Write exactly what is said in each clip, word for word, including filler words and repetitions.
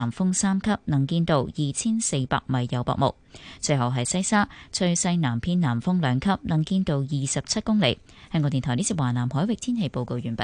南風三級，能見度二千四百米有薄霧。最後係西沙，吹西南偏南風兩級，能見度二十七公里。香港電台呢次華南海域天氣報告完畢。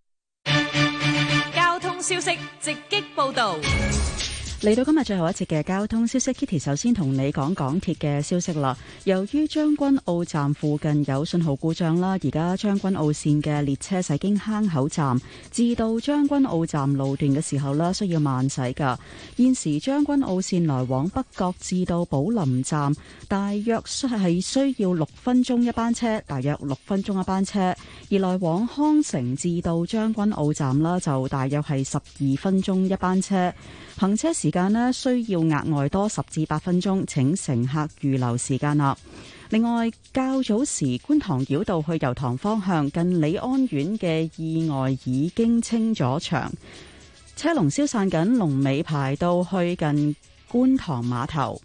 交通消息直擊報道。 嚟到今日最後一節嘅交通消息 ，Kitty 首先同你講港鐵嘅消息啦。由於將軍澳站附近有信號故障啦，而家將軍澳線嘅列車駛經坑口站至到將軍澳站路段嘅時候呢，需要慢駛噶。現時將軍澳線來往北角至到寶林站，大約係需要六分鐘一班車，大約六分鐘一班車；而來往康城至到將軍澳站啦，就大約係十二分鐘一班車。行車時間呢，需要額外多十至八分鐘，請乘客預留時間啦。另外，較早時觀塘繞道去油塘方向近李安苑嘅意外已經清咗場，車龍消散緊，龍尾排到去近觀塘碼頭。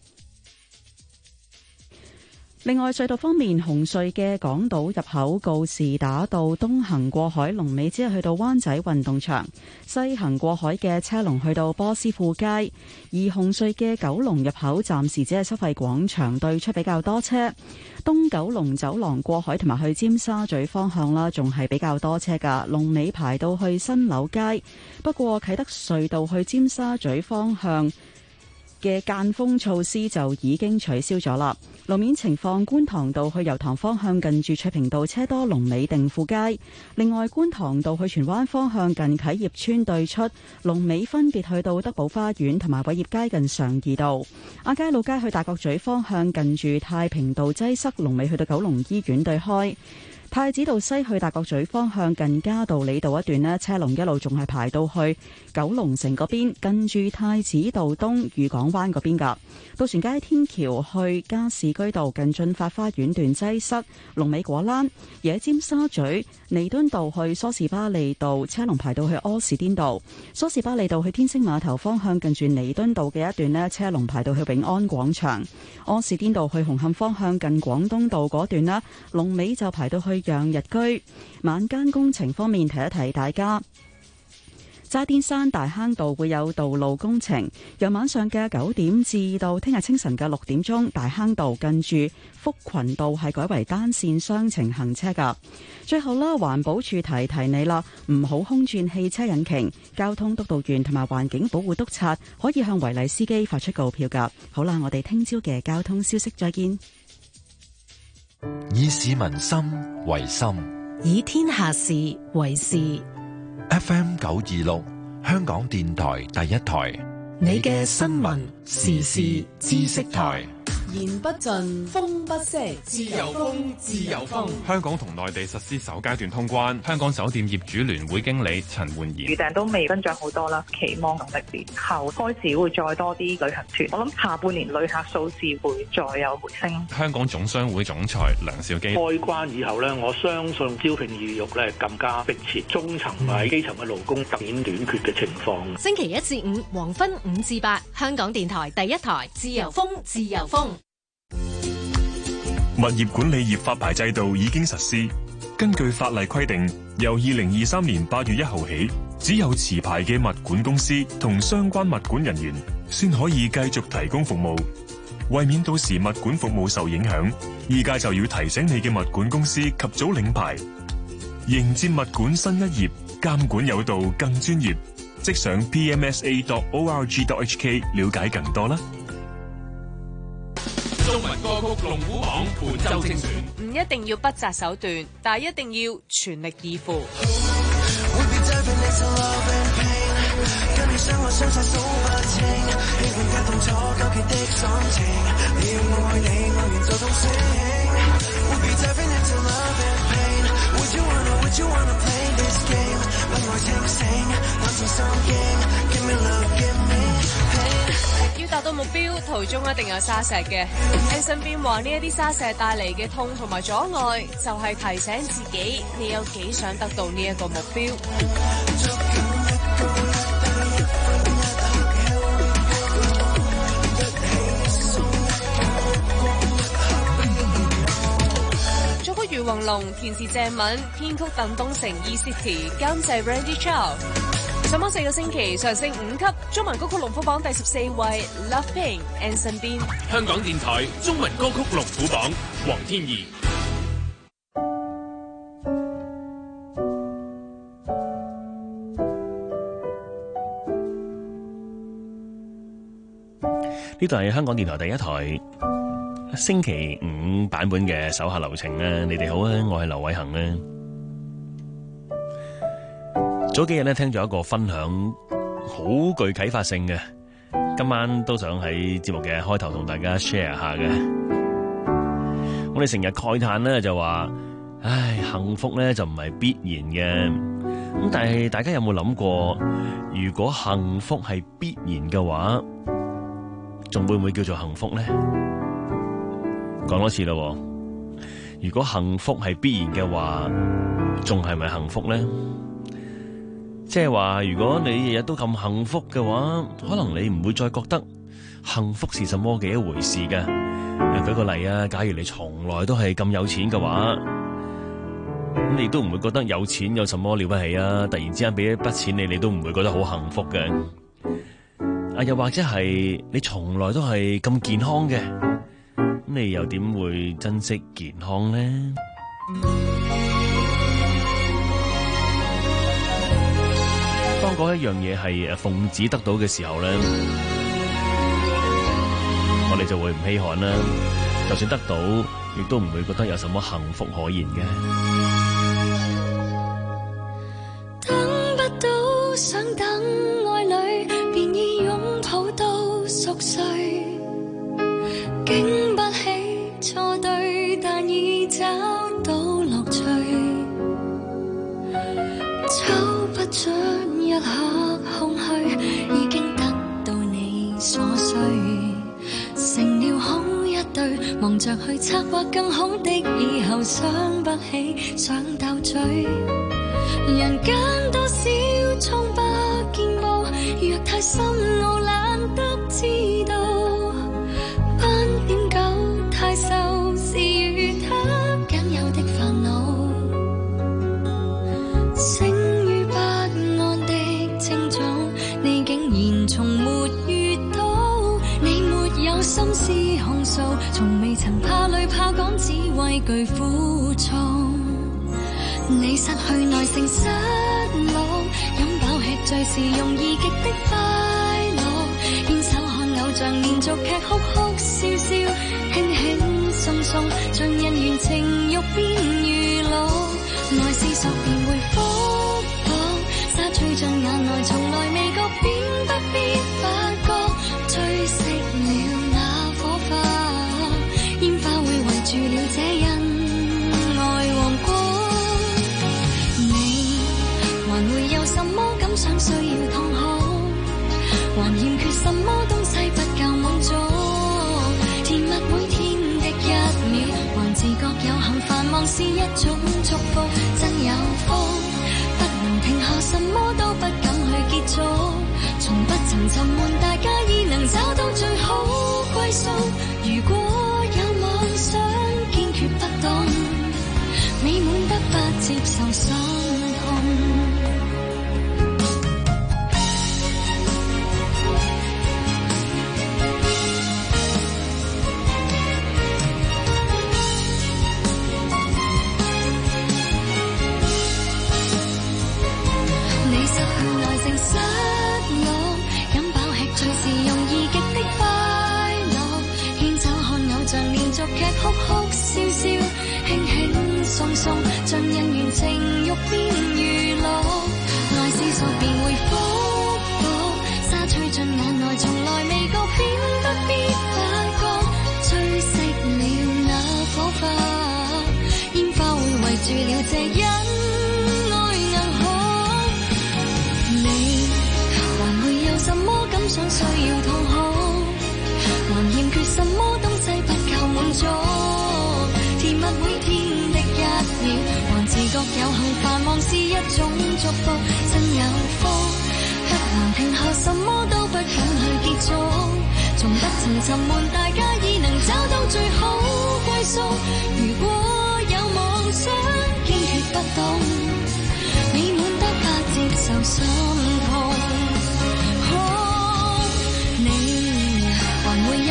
另外，隧道方面，紅隧嘅港島入口告士打道東行過海龍尾只係去到灣仔運動場，西行過海嘅車龍去到波斯富街，而紅隧嘅九龍入口暫時只係收費廣場對出比較多車，東九龍走廊過海同埋去尖沙咀方向啦，仲係比較多車噶，龍尾排到去新柳街。不過啟德隧道去尖沙咀方向嘅間封措施就已經取消咗啦。路面情況，觀塘道去油塘方向近住翠屏道車多，龍尾定富街。另外，觀塘道去荃灣方向近啟業邨對出，龍尾分別去到德寶花園同埋偉業街近常怡道。亞皆老街去大角咀方向近住太平道擠塞，龍尾去到九龍醫院對開。太子道西去大角咀方向近嘉道理道一段呢，車龍一路仲係排到去九龍城嗰邊，近住太子道東御港灣嗰邊噶。渡船街天橋去加士居道近駿發花園段擠塞，龍尾果欄。而喺尖沙咀彌敦道去梳士巴利道，車龍排到去柯士甸道。梳士巴利道去天星碼頭方向近住彌敦道嘅一段呢，車龍排到去永安廣場。柯士甸道去紅磡方向近廣東道嗰段呢，龍尾就排到去養日居。晚間工程方面，提一提大家，渣甸山大坑道會有道路工程，由晚上嘅九點至到聽日清晨嘅六點鐘，大坑道近住福群道係改為單線雙程行車噶。最後啦，環保署提提你啦，唔好空轉汽車引擎。交通督導員同埋環境保護督察可以向違例司機發出告票噶。好啦，我哋聽朝嘅交通消息再見。 以市民心為心， 以天下事為事。 F M 九二六，香港電台第一台， 你嘅新聞時事知識台。 言不盡，風不息，自由風，自由風。 香港同內地實施首階段通關。香港酒店業主聯會經理陳煥賢： 預訂都未增長好多啦，期望農曆年後開始會再多啲旅行團。我諗下半年旅客數字會再有回升。 香港總商會總裁梁兆基： 開關以後呢，我相信招聘意欲咧更加迫切，中層同埋基層嘅勞工突顯短缺嘅情況。 星期一至五黃昏五至八，香港電台第一台，自由風，自由風。 物業管理業發牌制度已經實施。根據法例規定，由二零二三年八月一號起，只有持牌嘅物管公司同相關物管人員先可以繼續提供服務。為免到時物管服務受影響，依家就要提醒你嘅物管公司及早領牌，迎接物管新一頁，監管有道更專業。即上 p m s a dot org dot h k 了解更多啦。 中文歌曲龍虎榜伴奏精選， 唔一定要不擇手段，但係一定要全力以赴。要達到目標，途中一定有沙石嘅。聽身邊話呢一啲沙石帶嚟嘅痛同埋阻礙，就係提醒自己你有幾想得到呢一個目標。作曲余宏龍，填詞鄭敏，編曲鄧東成 ，E City，監製 Randy Chow。 上網四個星期上升五級，中文歌曲龍虎榜第十四位 Love Pain and 身邊。 香港電台中文歌曲龍虎榜，黃天怡。 呢度係香港電台第一台星期五版本嘅手下留情啊！你哋好啊，我係劉偉恒啊。早幾日咧聽咗一個分享，好具啟發性嘅，今晚都想喺節目嘅開頭同大家 share 下嘅。我哋成日慨嘆咧就話，唉，幸福咧就唔係必然嘅。咁但係大家有冇諗過，如果幸福係必然嘅話，仲會唔會叫做幸福呢？講多次咯，如果幸福係必然嘅話，仲係咪幸福呢？即係話，如果你日日都咁幸福嘅話，可能你唔會再覺得幸福是什麼嘅一回事嘅。舉個例啊，假如你從來都係咁有錢嘅話，咁你都唔會覺得有錢有什麼了不起啊！突然之間俾一筆錢你，你都唔會覺得好幸福嘅。啊，又或者係你從來都係咁健康嘅，咁你又點會珍惜健康呢？當嗰一樣嘢係誒奉旨得到嘅時候咧，我哋就會唔稀罕啦。就算得到，亦都唔會覺得有什麼幸福可言嘅。 等不到，想等愛侶，便已擁抱到熟睡，經不起錯對，但已找到樂趣，抽不出一刻空虛，已經得到你所需，成了好一對，忙着去策劃更好的以後，想不起想鬥嘴，人間多少瘡疤見報，若太深奧懶得知道，斑點狗太瘦是與他僅有的煩惱，生於不安的清早，你竟然從沒遇到，你沒有心思控訴，從未曾怕累怕趕，只畏懼負重，你失去耐性失落，飲飽吃醉是容易極的快樂，牽手看偶像連續劇哭哭笑笑，輕輕鬆鬆將人緣情欲變娛樂，愛思索便會復bor沙吹進眼內，從來未覺變不必發覺，追熄了那火花，煙花會圍住了這恩愛王國，還會有什麼感想需要痛哭，還欠缺什麼東西不夠滿足，甜蜜每天的一秒，還自覺有幸繁忙是一種祝福，真有福，不能停下什麼都不敢去結束，從不曾沉悶，大家已能找到最好歸宿，如果有妄想堅決不動，美滿得不接受心痛。失落，飲飽吃醉是容易極的快樂，牽手看偶像連續劇哭哭笑笑，輕輕鬆鬆將人緣情欲變娛樂，愛思索便會復bor沙吹進眼內，從來未覺變不必發覺，追熄了那火花，煙花會圍住了這恩什麼感想需要痛哭，還欠缺什麼東西不夠滿足，甜蜜每天的一秒，還自覺有幸繁忙是一種祝福，真有福，不能停下什麼都不敢去結束，從不曾沉悶，大家已能找到最好歸宿，如果有妄想堅決不動，美滿得不接受心痛。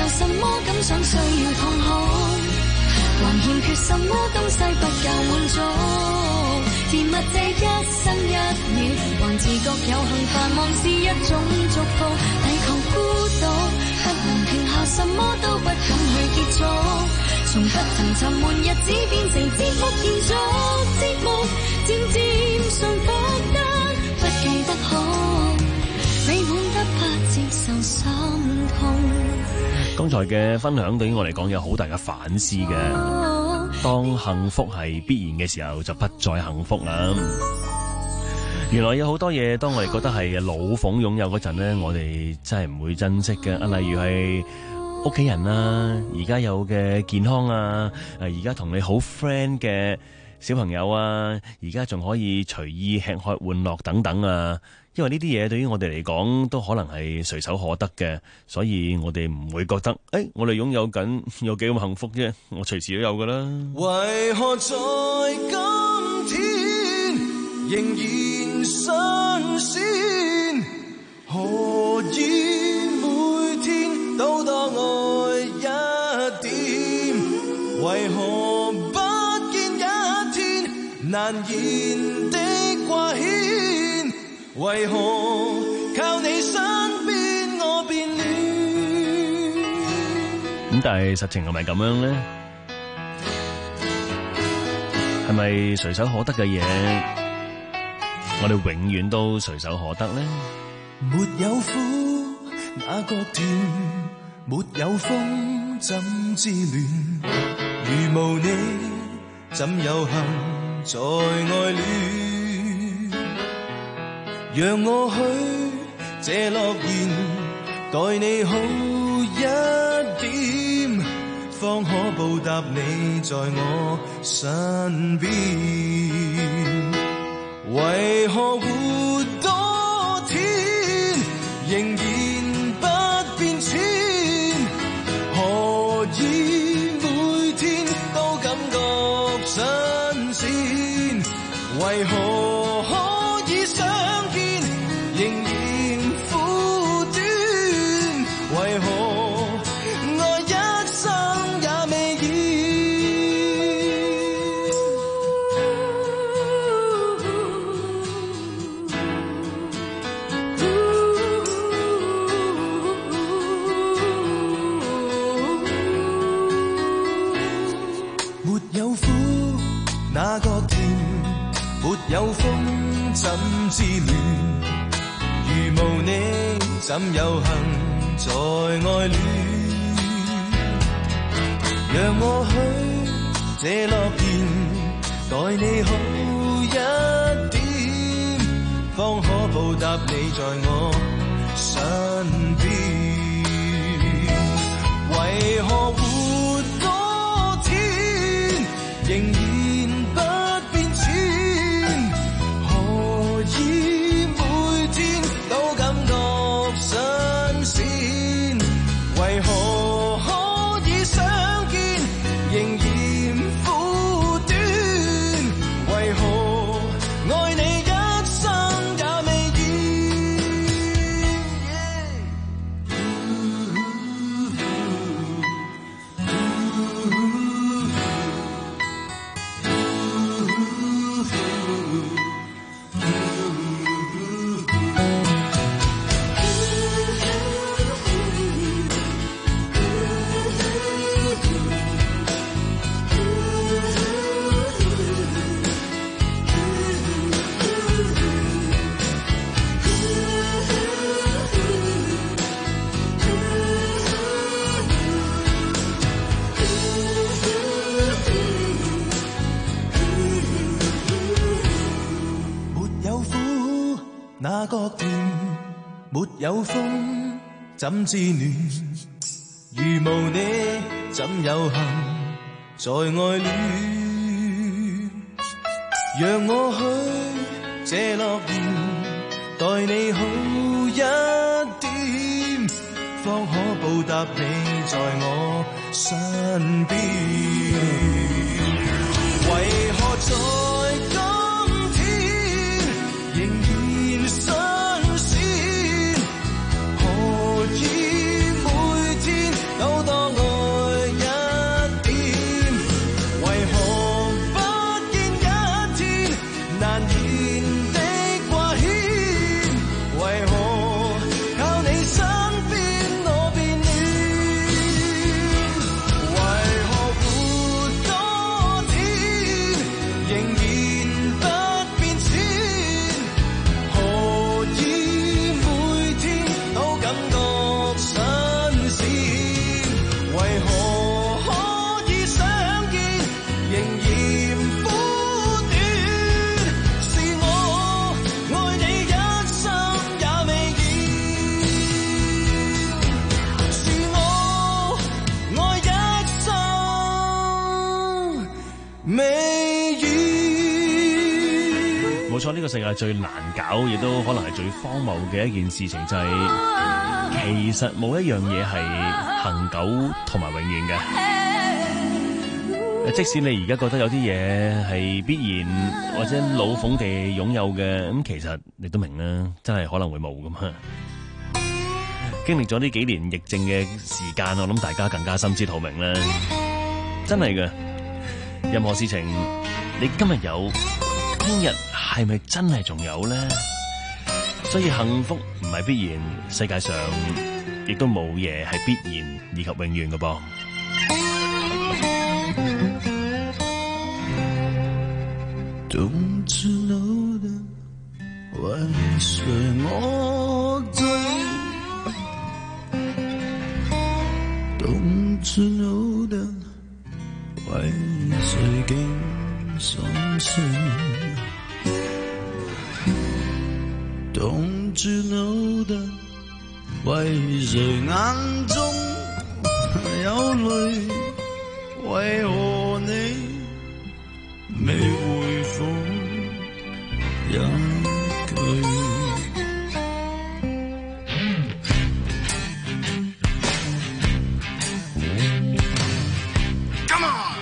什麼感想需要痛哭，還欠缺什麼東西不夠滿足，甜蜜這一生一秒，還自覺有幸繁忙是一種祝福，抵抗孤獨，不能停下，什麼都不敢去結束，從不曾沉悶日子變成節目延續，節目漸漸順服得不記得好，美滿得不接受心痛。 剛才嘅分享對於我嚟講有好大嘅反思嘅，當幸福係必然嘅時候就不再幸福啦。原來有好多嘢當我哋覺得係老鳳擁有嗰陣呢，我哋真係唔會珍惜嘅。例如係屋企人啊，而家有嘅健康啊，而家同你好 friend 嘅小朋友啊，而家仲可以隨意吃喝玩樂等等啊。因為呢啲嘢對於我哋嚟講都可能係隨手可得嘅，所以我哋唔會覺得，誒、哎，我哋擁有緊有幾咁幸福啫，我隨時都有噶啦。 為何在今天仍然新鮮？何以每天都多愛一點？為何不見一天難言的掛牽？為何靠你身邊我變亂？ 咁但係實情係咪咁樣呢？係咪隨手可得嘅嘢，我哋永遠都隨手可得呢？ 沒有苦哪覺甜，沒有風怎知暖？如無你怎有幸在愛戀？讓我許這諾言，待你好一點，方可報答你在我身邊。為何活多天仍然不變遷？何以每天都感覺新鮮？為何可以相見仍然苦短？為何愛一生也未厭？沒有苦哪覺甜？沒有風怎知暖？如無你怎有幸在愛戀？讓我許這諾言，待你好一點，方可報答你在我身邊。為何活多天仍然不變遷？何以每天都感覺新鮮？為何可以相見仍然苦短？為何愛你一生也未厭？那覺甜，沒有風怎知暖？如無你怎有幸在愛戀？讓我許這諾言，待你好一點，方可報答你在我身邊。為何在今天仍然新鮮？何以每天都新鮮，為何可以相見仍然苦短？是我愛你一生也未厭，是我愛一生未厭。 冇錯，呢個世界最難搞，亦都可能係最荒謬嘅一件事情，就係、是、其實冇一樣嘢係恆久同埋永遠嘅。即使你而家覺得有啲嘢係必然或者老諷地擁有嘅，咁其實你都明啦，真係可能會冇㗎嘛。經歷咗呢幾年疫症嘅時間，我諗大家更加心知肚明啦。真係嘅，任何事情你今日有，聽日係咪真係仲有呢？所以幸福唔係必然，世界上亦都冇嘢係必然以及永遠嘅噃。 Don't you know that 為誰我醉 Don't you know that 為誰竟心碎 Don't you know that 為誰眼中有淚，為何你未回覆一句 Come on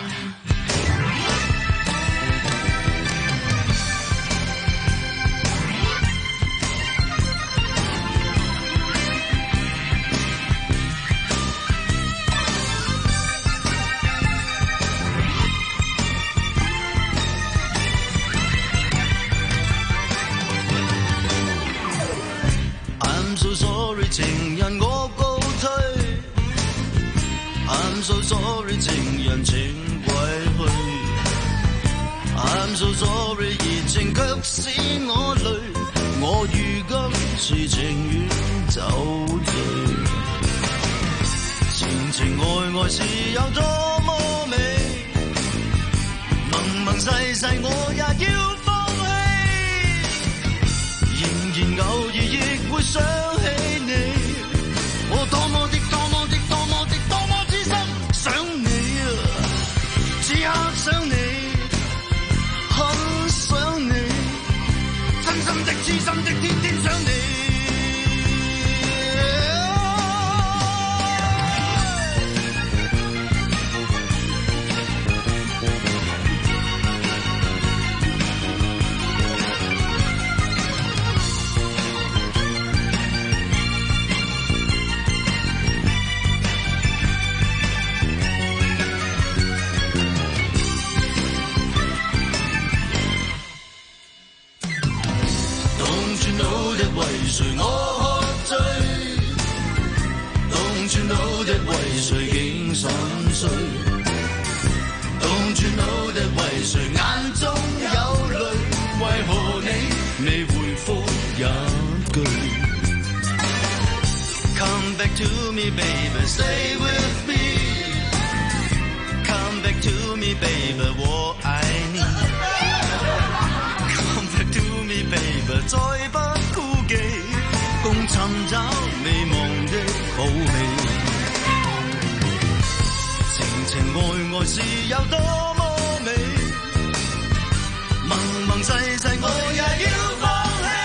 情人我告退 I'm so sorry 情人請歸去 I'm so sorry 熱情卻使我累，我如今是情願走醉，情情愛愛是有多麼美，盟盟誓誓我也要放棄，仍然偶爾亦會想起你，我多麼的多麼的多麼的多麼之深想你啊，此刻想你，很想你，真心的痴心的天天想你。為誰我喝醉 Don't you know that 為誰竟心碎 Don't you know that 為誰眼中有淚，為何你未回覆一句 Come back to me baby stay with me Come back to me baby 我愛你 Come back to me baby 再不共尋找未忘的好戲，情情愛愛是有多麼美，盟盟誓誓我也要放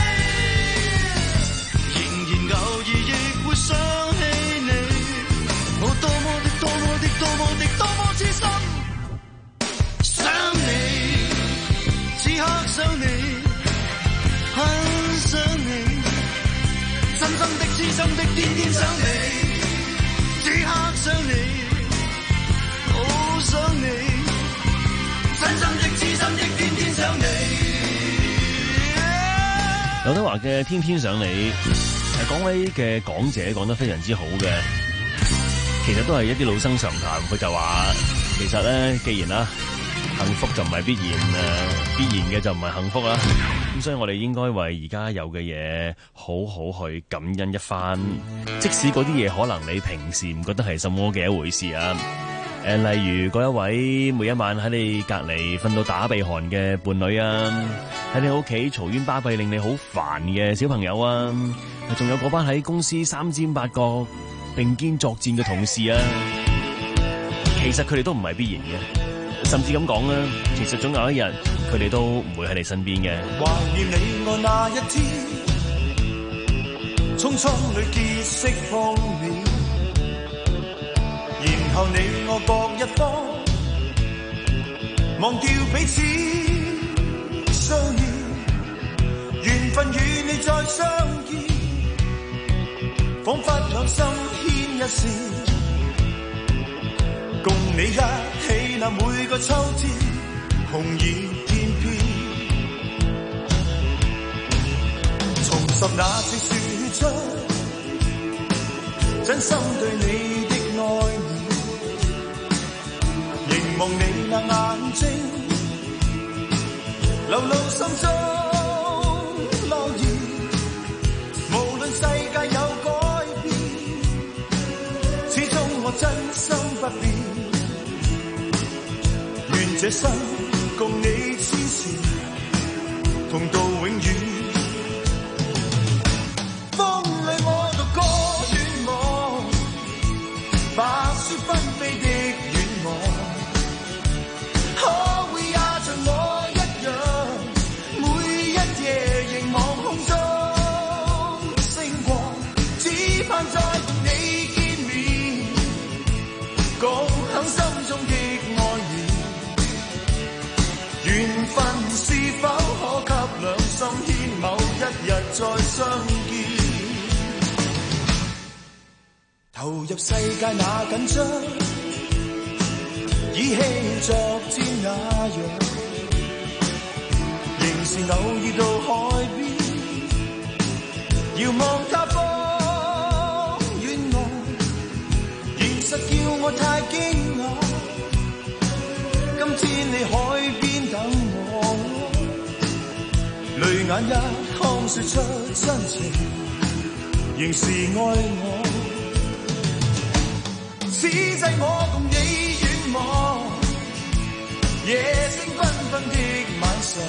棄，仍然偶爾亦會想起你，我多麼的多麼的多麼的多麼之深想你，此刻想你，很想你。真心的痴心的天天想你，此刻想你，好想你，真心的痴心的天天想你。 劉德華嘅《天天想你》，誒講位嘅講者講得非常之好嘅，其實都係一啲老生常談。佢就話，其實咧，既然啦，幸福就唔係必然誒，必然嘅就唔係幸福啦。 咁所以我哋應該為而家有嘅嘢好好去感恩一番，即使嗰啲嘢可能你平時唔覺得係什麼嘅一回事啊。誒，例如嗰一位每一晚喺你隔離瞓到打鼻鼾嘅伴侶啊，喺你屋企嘈冤巴閉令你好煩嘅小朋友啊，仲有嗰班喺公司三尖八角並肩作戰嘅同事啊，其實佢哋都唔係必然嘅，甚至咁講啦，其實總有一日佢哋都唔會喺你身邊嘅。 懷念你我那一天，匆匆裏結識風了，然後你我各一方，忘掉彼此相依，緣分與你再相見，彷彿兩心牽一線，共你一起那每個秋天，紅葉翩翩，重拾那次說出真心對你的愛念，凝望你那眼睛，流露心中諾言，無論世界有改變，始終我真心不變，願這生共你痴纏，同到永遠。風裏我獨歌遠望，白雪紛飛的遠望，可會也像我一樣，每一夜凝望空中星光，只盼再同你見面，共享心中的愛戀。緣分是否可給兩心牽，某一日再相見？投入世界那緊張，依稀作戰那樣，仍是偶遇到海邊，遙望他方遠岸，現實叫我太驚訝，今天你海邊等我，淚眼一看說出真情，仍是愛我。此際我共你遠望，夜星繽紛的晚上，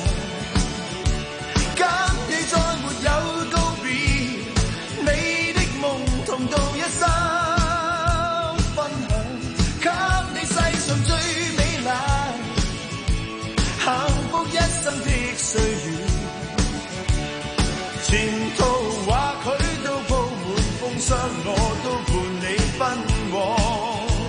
跟你再沒有告別，你的夢同度一生分享，給你世上最美麗幸福一生的歲月，前途或許都鋪滿風霜，我都伴你奔往。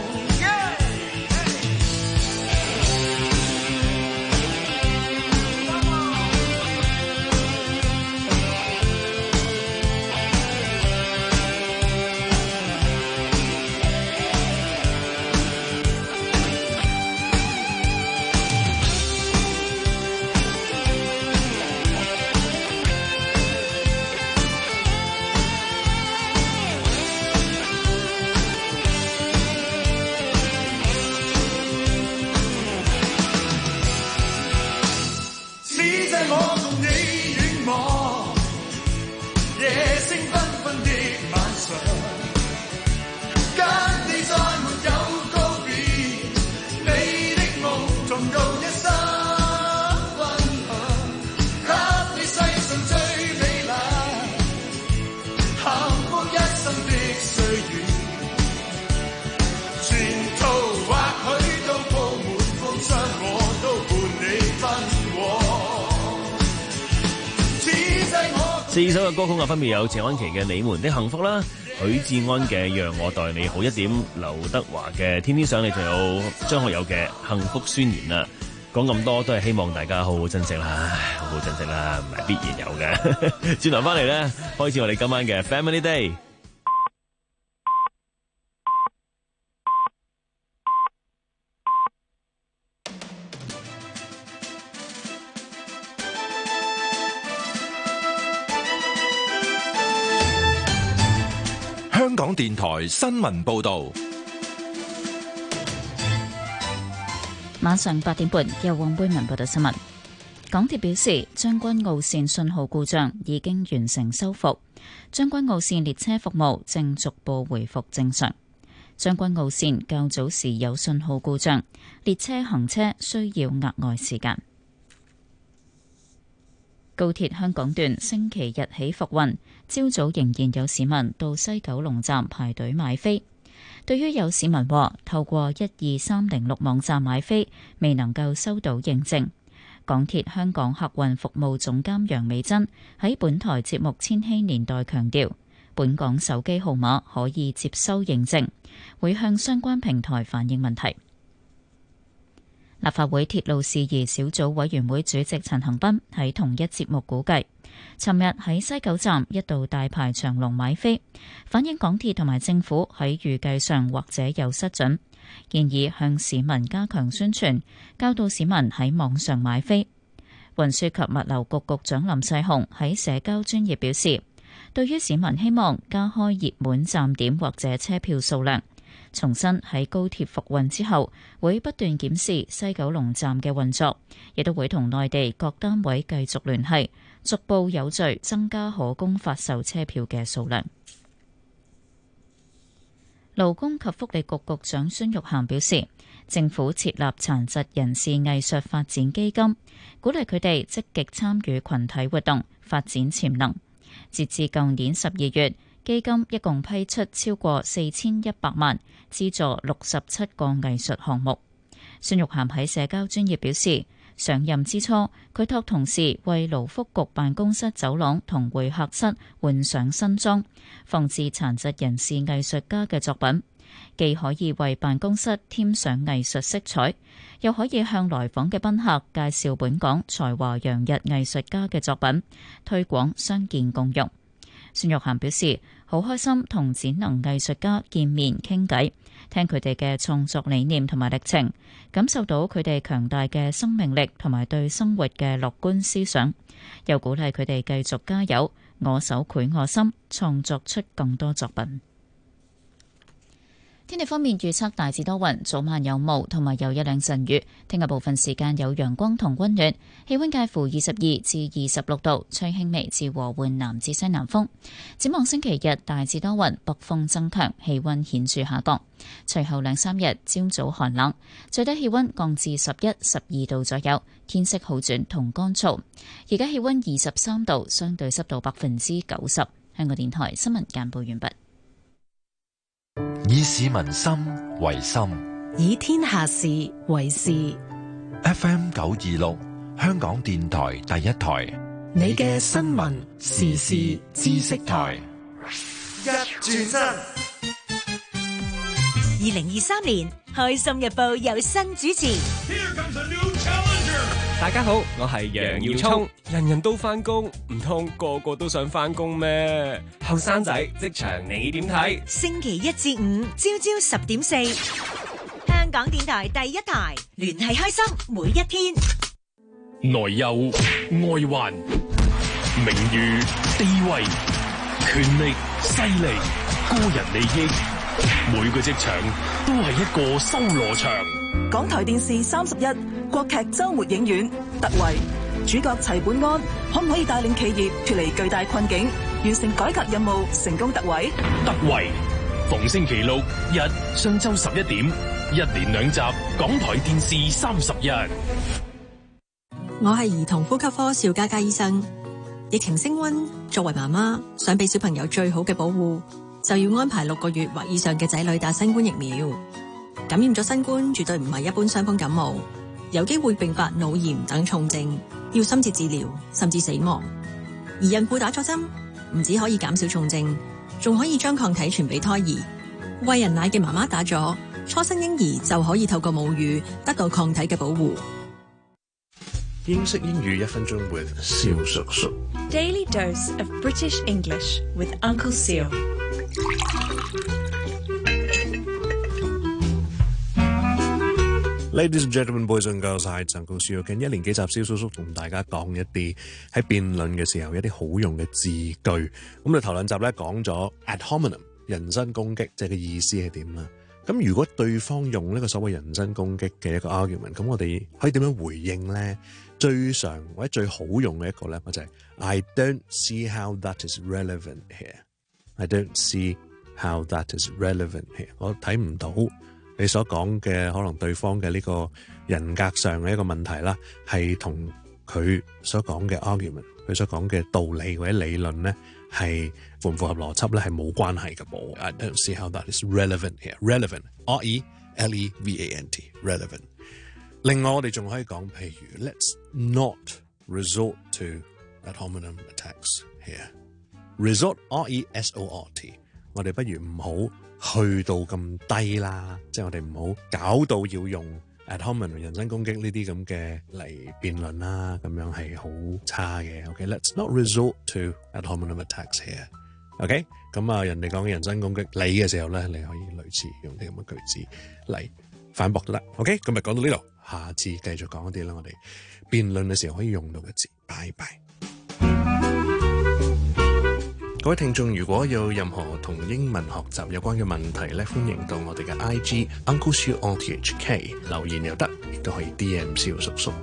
四首嘅歌曲啊，分別有謝安琪嘅《你們的幸福》啦，許志安嘅《讓我待你好一點》，劉德華嘅《天天想你》，仲有張學友嘅《幸福宣言》啦。講咁多都係希望大家好好珍惜啦，好好珍惜啦，唔係必然有嘅。轉頭翻嚟咧，開始我哋今晚嘅 Family Day。 香港電台新聞報道， 晚上八點半由黃貝文報道新聞。 港鐵表示，將軍澳線信號故障已經完成修復，將軍澳線列車服務正逐步回復正常。將軍澳線較早時有信號故障，列車行車需要額外時間。高鐵香港段星期日起復運，朝早仍然有市民到西九龍站排隊買飛。對於有市民話透過一二三零六網站買飛未能夠收到認證，港鐵香港客運服務總監楊美珍喺本台節目《千禧年代》強調，本港手機號碼可以接收認證，會向相關平台反映問題。立法會鐵路事宜小組委員會主席陳恒鑌喺同一節目估計，尋日喺西九站一度大排長龍買飛，反映港鐵同埋政府喺預計上或者有失準，建議向市民加強宣傳，教導市民喺網上買飛。運輸及物流局局長林世雄喺社交專頁表示，對於市民希望加開熱門站點或者車票數量，重申喺高鐵復運之後，會不斷檢視西九龍站嘅運作，亦都會同內地各單位繼續聯繫，逐步有序增加可供發售車票嘅數量。勞工及福利局局長孫玉菡表示，政府設立殘疾人士藝術發展基金，鼓勵佢哋積極參與群體活動，發展潛能。截至舊年十二月，基金一共批出超過四千一百萬，資助六十七個藝術項目。孫玉菡喺社交專頁表示，上任之初，佢託同事為勞福局辦公室走廊同會客室換上新裝，放置殘疾人士藝術家嘅作品，既可以為辦公室添上藝術色彩，又可以向來訪嘅賓客介紹本港才華洋溢藝術家嘅作品，推廣傷健共融。孫玉菡表示，好開心同展能藝術家見面傾偈，聽佢哋嘅創作理念同埋歷程，感受到佢哋強大嘅生命力同埋對生活嘅樂觀思想，又鼓勵佢哋繼續加油，我手繪我心，創作出更多作品。天氣方面預測大致多雲，早晚有霧，同埋有一兩陣雨。聽日部分時間有陽光同溫暖，氣溫介乎二十二至二十六度，吹輕微至和緩南至西南風。展望星期日大致多雲，北風增強，氣溫顯著下降。隨後兩三日朝早寒冷，最低氣溫降至十一、十二度左右，天色好轉同乾燥。而家氣溫二十三度，相對濕度百分之九十。香港電台新聞簡報完畢。 以市民心為心， 以天下事為事。 F M 九二六，香港電台第一台， 你嘅新聞時事知識台。 一轉身， 二零二三年開心日報有新主持。 大家好，我係楊耀聰。人人都返工，唔通個個都想返工咩？後生仔職場你點睇？ 星期一至五朝朝十點四，香港電台第一台，聯繫開心每一天。 內憂外患，名譽地位、權力、勢力、個人利益，每個職場都係一個修羅場。 港台電視三十一國劇周末影院突圍，主角齊本安可唔可以帶領企業脫離巨大困境，完成改革任務，成功突圍？ 突圍逢星期六日上晝十一點，一連兩集，港台電視三十一。 我係兒童呼吸科邵嘉嘉醫生。疫情升溫，作為媽媽想俾小朋友最好嘅保護，就要安排六個月或以上嘅仔女打新冠疫苗。感染咗新冠絕對唔係一般傷風感冒，有機會併發腦炎等重症，要深切治療甚至死亡。而孕婦打咗針，唔止可以減少重症，仲可以將抗體傳俾胎兒。餵人奶嘅媽媽打咗，初生嬰兒就可以透過母乳得到抗體嘅保護。 英式英語一分鐘 with 蕭叔叔。 Daily dose of British English with Uncle Seal。 Ladies and gentlemen, boys and girls， 係陳高少，近一連幾集蕭叔叔同大家講一啲喺辯論嘅時候一啲好用嘅字句。咁你頭兩集咧講咗 ad hominem 人身攻擊，即係個意思係點啦？咁如果對方用呢個所謂人身攻擊嘅一個 argument， 咁我哋可以點樣回應咧？ 最常或者最好用嘅一個咧，我就係 I don't see how that is relevant here。I don't see how that is relevant here。我睇唔到你所講嘅可能對方嘅呢個人格上嘅一個問題啦，係同佢所講嘅 argument， 佢所講嘅道理或者理論咧，係符唔符合邏輯咧，係冇關係嘅。冇 I don't see how that is relevant here。relevant R E L E V A N T relevant。另外我哋仲可以講，譬如 Let's not resort to ad hominem attacks here。resort R E S O R T， 我哋不如唔好去到咁低啦，即係我哋唔好搞到要用 ad hominem 人身攻擊呢啲咁嘅嚟辯論啦，咁樣係好差嘅。OK，Let's not resort to ad hominem attacks here。OK， 咁啊，人哋講嘅人身攻擊你嘅時候咧，你可以類似用啲咁嘅句子嚟反駁都得。OK， 今日講到呢度，下次繼續講一啲啦，我哋辯論嘅時候可以用到嘅字。拜拜。各位聽眾，如果有任何同英文學習有關嘅問題咧，歡迎到我哋嘅 I G Uncle Siu R T H K 留言又得，亦都可以 D M 蕭叔叔。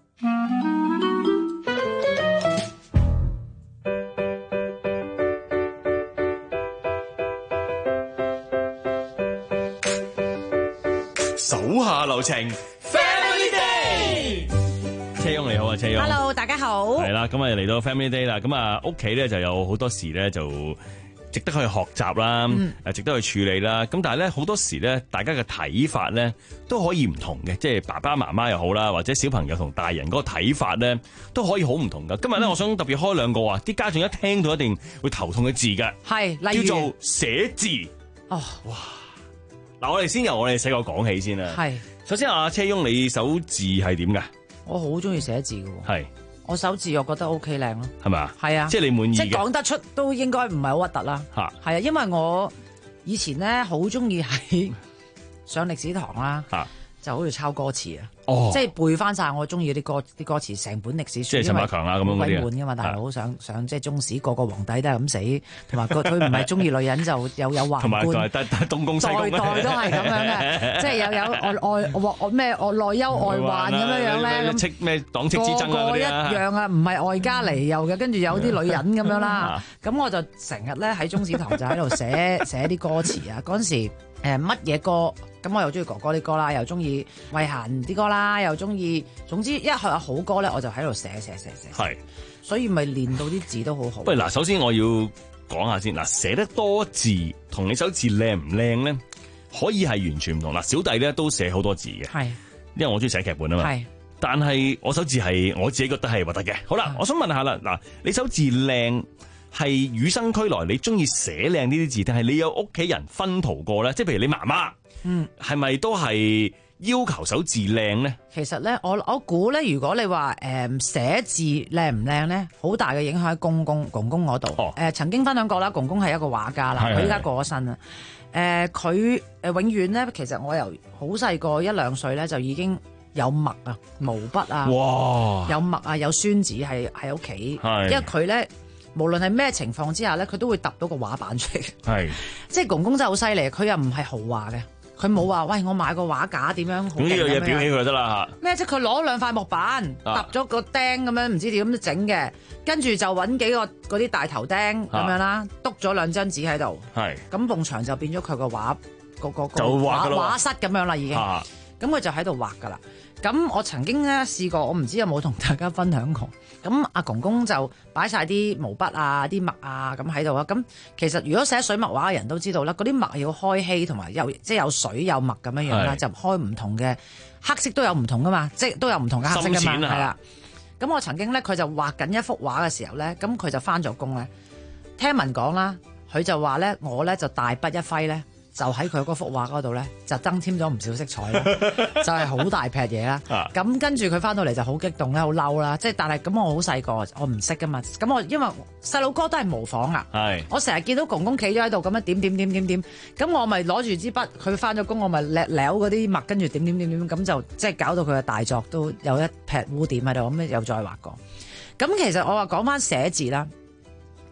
手下留情 ，Family Day。車翁你好啊，車翁。 Hello， 大家好。 係啦，咁啊嚟到 Family Day 啦，咁啊屋企咧就有好多時咧就值得去學習啦，誒、嗯、值得去處理啦。咁但係咧好多時咧，大家嘅睇法咧都可以唔同嘅，即係爸爸媽媽又好啦，或者小朋友同大人嗰個睇法咧都可以好唔同噶。今日咧，我想特別開兩個啊，啲家長一聽到一定會頭痛嘅字㗎， 係例如叫做寫字。哦，哇！嗱，我哋先由我哋細個講起先啦。係，首先阿車翁，你手字係點㗎？ 我好中意寫字㗎喎。係。我手字我覺得 OK 靚咯， 係咪啊？係啊， 即係你滿意嘅， 即係講得出都應該唔係好核突啦。嚇，係啊，因為我以前咧好中意喺上歷史堂啦，就好似抄歌詞啊，哦、即係背翻晒我中意啲歌啲歌詞，成本歷史書。 即係陳百強啊咁樣嗰啲啊。 好悶㗎嘛，大佬想想即係中史個個皇帝都係咁死，同埋佢唔係中意女人就有有宦官，同埋得得東宮西宮， 代代都係咁樣嘅，即係有有外外咩外內憂外患咁樣樣咧，咁咩黨戚之爭啊嗰啲啊，個個一樣啊， 唔係外家嚟又嘅，跟住有啲女人咁樣啦，咁我就成日咧喺中史堂就喺度寫寫啲歌詞啊，嗰陣時誒乜嘢歌？咁我又中意哥哥啲歌啦，又中意慧嫻啲歌啦，又中意，總之一學有好歌咧，我就喺度寫寫寫寫。係，所以咪練到啲字都好好。 喂，嗱，首先我要講下先，嗱，寫得多字同你手字靚唔靚咧，可以係完全唔同。嗱，小弟咧都寫好多字嘅，係，因為我中意寫劇本啊嘛。係，但係我手字係我自己覺得係核突嘅。好啦，我想問下啦，嗱，你手字靚係與生俱來，你中意寫靚呢啲字，定係你有屋企人薰陶過咧？即係譬如你媽媽。嗯，係咪都係要求手字靚咧？ 其實咧，我我估咧，如果你話誒寫字靚唔靚咧，好大嘅影響喺公公公公嗰度。哦，誒、呃、曾經分享過啦，公公係一個畫家啦，佢依家過咗身啦。誒佢誒永遠咧，其實我由好細個一兩歲咧就已經有墨啊、毛筆啊，哇，有墨啊、有宣紙係喺屋企，因為佢咧。無論係咩情況之下咧，佢都會揼到個畫板出嚟。係，即係公公真係好犀利，佢又唔係豪華嘅，佢冇話喂我買個畫架點樣好勁咁樣。呢樣嘢裱起佢就得啦嚇。咩？即係佢攞兩塊木板揼咗個釘咁樣，唔知點樣整嘅，跟住就揾幾個嗰啲大頭釘咁樣啦，篤咗兩張紙喺度。係。咁埲牆就變咗佢個畫個個個畫畫室咁樣啦，已經。咁佢就喺度畫噶啦。咁我曾經咧試過，我唔知有冇同大家分享過。咁阿公公就擺晒啲毛筆啊、啲墨啊咁喺度啊。咁其實如果寫水墨畫嘅人都知道啦，嗰啲墨要開稀同埋有即係有水有墨咁樣樣啦，就開唔同嘅黑色都有唔同噶嘛，即係都有唔同嘅黑色噶嘛，係啦。咁我曾經咧佢就畫緊一幅畫嘅時候咧，咁佢就翻咗工咧，聽聞講啦，佢就話咧我咧就大筆一揮咧。就喺佢嗰幅畫嗰度咧，就增添咗唔少色彩啦，就係好大劈嘢啦。咁跟住佢翻到嚟就好激動咧，好嬲啦。即係但係咁我好細個，我唔識噶嘛。咁我因為細佬哥都係模仿啊。係。我成日見到公公企咗喺度咁樣點點點點點，咁我咪攞住支筆，佢翻咗工我咪掠撩嗰啲墨，跟住點點點點，咁就即係搞到佢嘅大作都有一劈污點喺度，咁又再畫過。咁其實我話講翻寫字啦。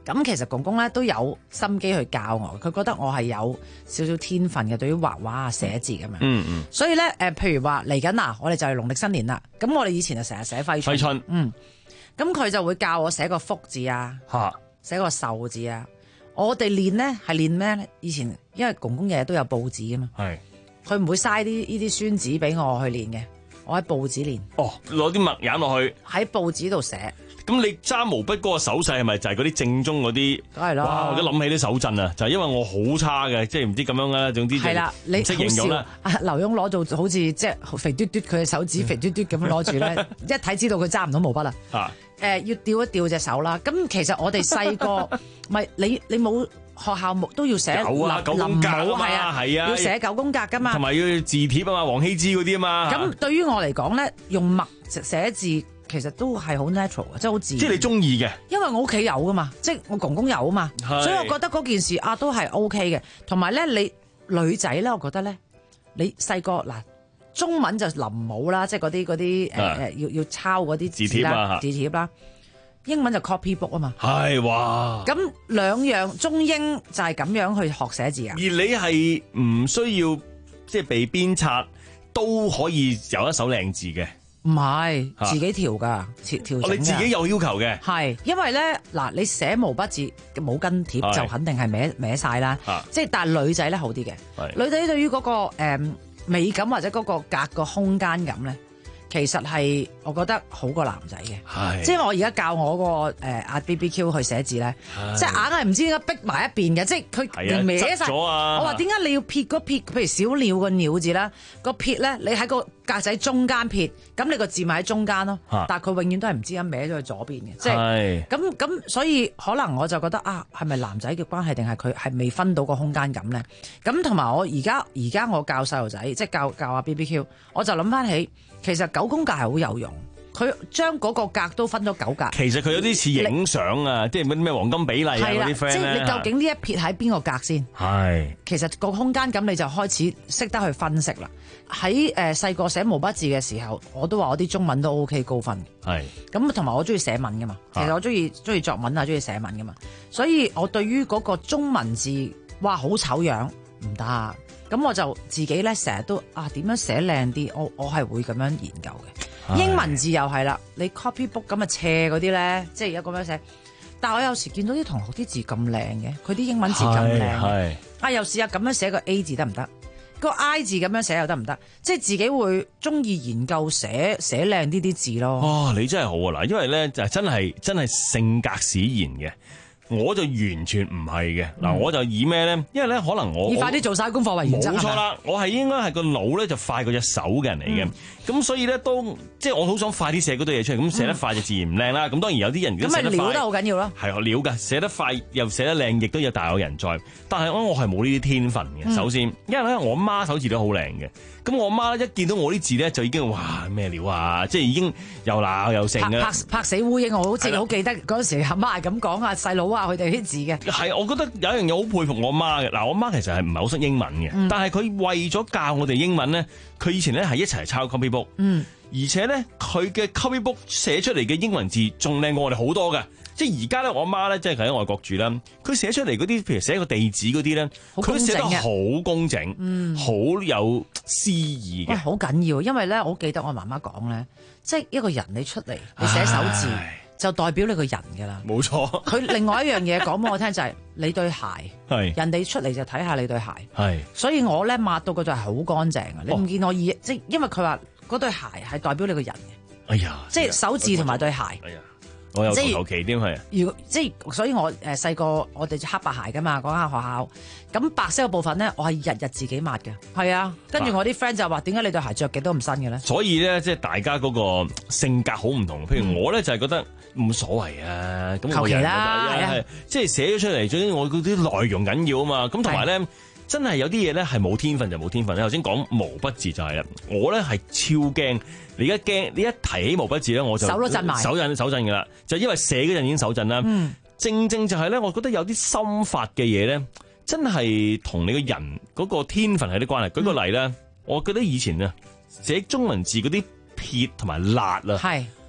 咁其實公公咧都有心機去教我，佢覺得我係有少少天分嘅，對於畫畫啊、寫字咁樣。 嗯嗯。 所以咧誒、呃，譬如話嚟緊嗱，我哋就係農曆新年啦。咁我哋以前就成日寫揮春。 揮春。 嗯。咁佢就會教我寫個福字啊， 嚇， 寫個壽字啊。我哋練咧係練咩咧？以前因為公公日日都有報紙啊嘛。 係。 佢唔會嘥啲呢啲宣紙俾我去練嘅，我喺報紙練。 哦，攞啲墨眼落去。 喺報紙度寫。 咁你揸毛筆嗰個手勢係咪就係嗰啲正宗嗰啲？ 梗係啦！ 哇！我而家諗起啲手震啊，就係、是、因為我好差嘅，即係唔知咁樣啦。總之係啦， 你識形容啦。 啊，劉墉攞到好似即係肥嘟嘟，佢嘅手指肥嘟嘟咁樣攞住咧，一睇知道佢揸唔到毛筆啦。啊！誒、呃，要吊一吊隻手啦。咁其實我哋細個咪你你冇學校木都要寫有啊九宮格啊嘛，係啊， 要寫九宮格噶嘛， 同埋要字帖啊嘛，王羲之嗰啲啊嘛。 咁對於我嚟講咧，用墨寫字。其實都係好 natural 嘅，即係好自然。 即係你中意嘅， 因為我屋企有噶嘛，即係我公公有啊嘛，所以我覺得嗰件事啊都係 O K 嘅。同埋咧，你女仔咧，我覺得咧，你細個嗱中文就臨摹啦，即係嗰啲嗰啲誒誒要要抄嗰啲字帖啦，字帖啦。英文就 copy book 啊嘛。係哇。咁兩樣中英就係咁樣去學寫字啊。而你係唔需要即係被鞭策都可以有一手靚字嘅。 唔係自己調噶，調調整嘅。 你自己有要求嘅。 係，因為咧嗱，你寫毛筆字冇跟貼就肯定係歪歪晒啦。即係但係女仔咧好啲嘅。女仔對於嗰個誒美感或者嗰個格個空間感咧，其實係我覺得好過男仔嘅。即係我而家教我個誒阿 B B Q 去寫字咧，即係硬係唔知點解逼埋一邊嘅，即係佢歪晒。我話點解你要撇嗰撇？譬如小鳥個鳥字啦，個撇咧，你喺個格仔中間撇，咁你個字咪喺中間咯。但係佢永遠都係唔知咁歪咗去左邊嘅，即係咁咁，所以可能我就覺得啊，係咪男仔嘅關係定係佢係未分到個空間感咧？咁同埋我而家而家我教細路仔，即係教教阿 B B Q，我就諗翻起，其實九宮格係好有用。佢將嗰個格都分咗九格。其實佢有啲似影相啊，即係咩咩黃金比例啊嗰啲 friend 咧。即係你究竟呢一撇喺邊個格先？係。其實個空間感你就開始識得去分析啦。喺誒細個寫毛筆字嘅時候，我都話我啲中文都 OK 高分。係。咁同埋我中意寫文噶嘛，其實我中意中意作文啊，中意寫文噶嘛，所以我對於嗰個中文字，哇好醜樣唔得，咁我就自己咧成日都啊點樣寫靚啲，我我係會咁樣研究嘅。英文字又係啦，你 copy book 咁啊斜嗰啲咧，即係而家咁樣寫。但係我有時見到啲同學啲字咁靚嘅，佢啲英文字咁靚，啊又試下咁樣寫個 A 字得唔得？個 I 字咁樣寫又得唔得？即係自己會中意研究寫寫靚呢啲字咯。 哇！你真係好啊嗱，因為咧就真係真係性格使然嘅。我就完全唔係嘅，嗱、嗯、我就以咩咧？因為咧可能我以快啲做晒功課為原則， 冇錯啦。我係應該係個腦咧就快過隻手嘅人嚟嘅，咁、嗯、所以咧都即係我好想快啲寫嗰堆嘢出嚟，咁寫得快就自然唔靚啦。咁、嗯、當然有啲人咁咪料得好緊要咯， 係料㗎，寫得快又寫得靚，亦都有大有人在。但係我我係冇呢啲天分嘅、嗯。首先，因為咧我媽手字都好靚嘅。咁我媽一見到我啲字咧，就已經哇咩料啊！即係已經又鬧又成嘅。 拍拍死烏蠅，我好似好記得嗰陣時阿媽係咁講啊，細佬啊，佢哋啲字嘅。 係，我覺得有一樣嘢好佩服我媽嘅。嗱，我媽其實係唔係好識英文嘅、嗯，但係佢為咗教我哋英文咧，佢以前咧係一齊抄 copy book，嗯，而且咧佢嘅 copy book 寫出嚟嘅英文字仲靚過我哋好多嘅。即係而家咧，我媽咧即係喺外國住啦，佢寫出嚟嗰啲，譬如寫個地址嗰啲咧，佢寫得好工整，嗯，好有詩意嘅。 好緊要，因為咧，我記得我媽媽講咧，即係一個人你出嚟，你寫手字就代表你個人噶啦。冇錯。佢另外一樣嘢講俾我聽就係、是、你對鞋，係人哋出嚟就睇下你對鞋，係。所以我咧抹到嗰對鞋好乾淨啊！你唔見我意、哦，即係因為佢話嗰對鞋係代表你個人嘅。哎呀，即係手字同埋對鞋。哎呀。 我有求其添係， 如果即係，所以我誒細個我哋黑白鞋噶嘛，嗰間學校，咁白色嘅部分咧，我係日日自己抹嘅。係啊，跟住我啲 friend 就話：點解你對鞋着極都唔新嘅咧？ 所以咧，即係大家嗰個性格好唔同。譬如我咧就係覺得冇所謂啊，咁求其啦，係啊， 即係寫咗出嚟，最緊要我嗰啲內容緊要啊嘛。咁同埋咧，真係有啲嘢咧係冇天分就冇天分。你頭先講毛筆字就係啦，我咧係超驚。你而家驚，你一提起毛筆字咧，我就手都震埋， 手震手震噶啦，就因為寫嗰陣已經手震啦。嗯，正正就係咧，我覺得有啲心法嘅嘢咧，真係同你個人嗰個天分係啲關係。舉個例咧、嗯，我覺得以前啊寫中文字嗰啲撇同埋捺啊，係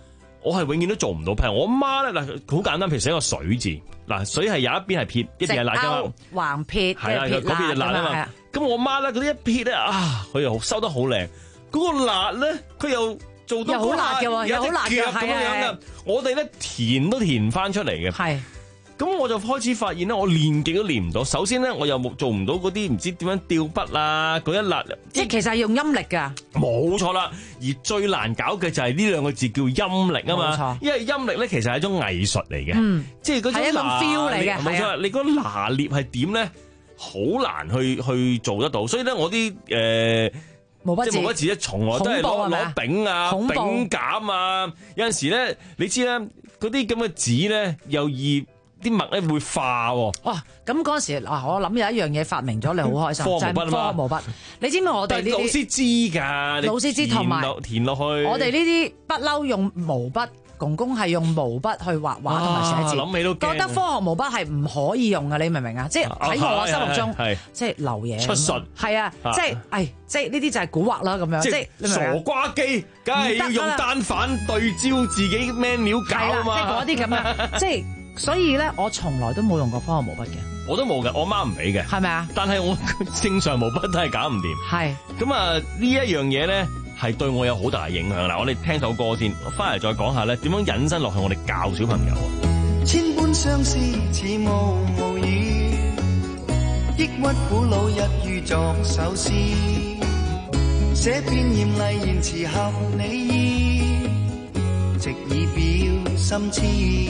我係永遠都做唔到。譬如我媽咧嗱，好簡單，譬如寫個水字，嗱水係有一邊係撇，一邊係辣㗎嘛， 橫撇， 係啦，嗰邊就辣啊嘛。咁我媽咧嗰啲一撇咧啊，佢又收得好靚，嗰個辣咧佢又做到好辣嘅喎，有好辣嘅咁樣嘅。我哋咧填都填翻出嚟嘅。係。咁我就開始發現咧，我練極都練唔到。首先咧，我又冇做唔到嗰啲唔知點樣吊筆啊，嗰一辣， 即係其實係用音力㗎。 冇錯啦，而最難搞嘅就係呢兩個字叫音力啊嘛。冇錯，因為音力咧其實係一種藝術嚟嘅，嗯，即係嗰種係一種 feel 嚟嘅。冇錯，你嗰個拿捏係點咧，好難去去做得到。所以咧，我啲誒毛筆字， 即係毛筆字咧，從來都係攞攞丙啊、丙減啊。有陣時咧，你知啦，嗰啲咁嘅紙咧又易。啲墨咧會化喎。哇！ 咁嗰陣時嗱，我諗有一樣嘢發明咗，你好開心，就係科學毛筆。你知唔知我哋呢啲老師知㗎， 老師知同埋填落去。我哋呢啲不嬲用毛筆，公公係用毛筆去畫畫同埋寫字。 諗起都覺得科學毛筆係唔可以用嘅，你明唔明啊？即係喺我心目中，即係流嘢出術。 係啊，即係誒，即係呢啲就係古惑啦咁樣。即係傻瓜機，梗係要用單反對焦自己咩料搞啊嘛。 即係嗰啲咁啊，即係。所以咧，我從來都冇用過科學毛筆嘅。 我都冇嘅，我媽唔俾嘅。 係咪啊？ 但係我正常毛筆都係搞唔掂。係。咁啊，呢一樣嘢咧，係對我有好大影響。嗱，我哋聽首歌先，翻嚟再講下咧，點樣引申落去我哋教小朋友啊。 千般相思似霧無語，抑鬱苦惱一於作首詩，寫篇豔麗言辭合你意，直以表心痴。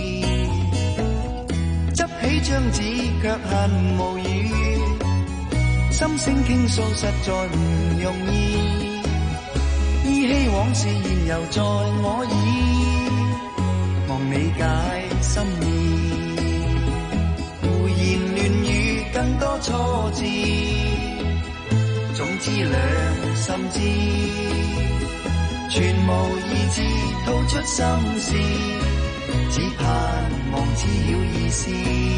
執起張紙卻恨無語，心聲傾訴實在唔容易，依稀往事現猶在我耳，望你解心意，胡言亂語更多錯字，總之兩心知，全無意志吐出心事，只盼望只要意思，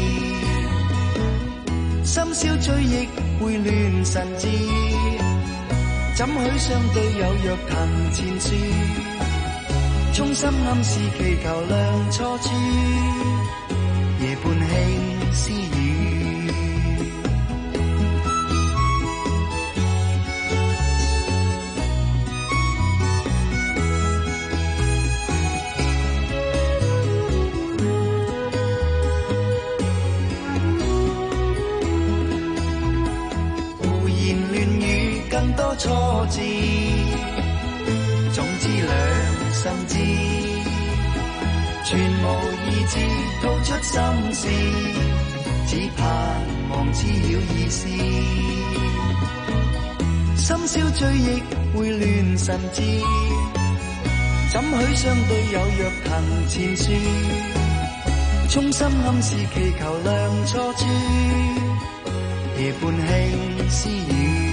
深宵追憶會亂神志，怎許相對有若藤前樹，衷心暗示祈求亮錯處，夜半輕私語。錯字，總之兩心知，全無意志吐出心事，只盼望只要意思，深宵追憶會亂神志，怎許相對有若藤前樹，衷心暗示祈求亮錯處，夜半輕私語。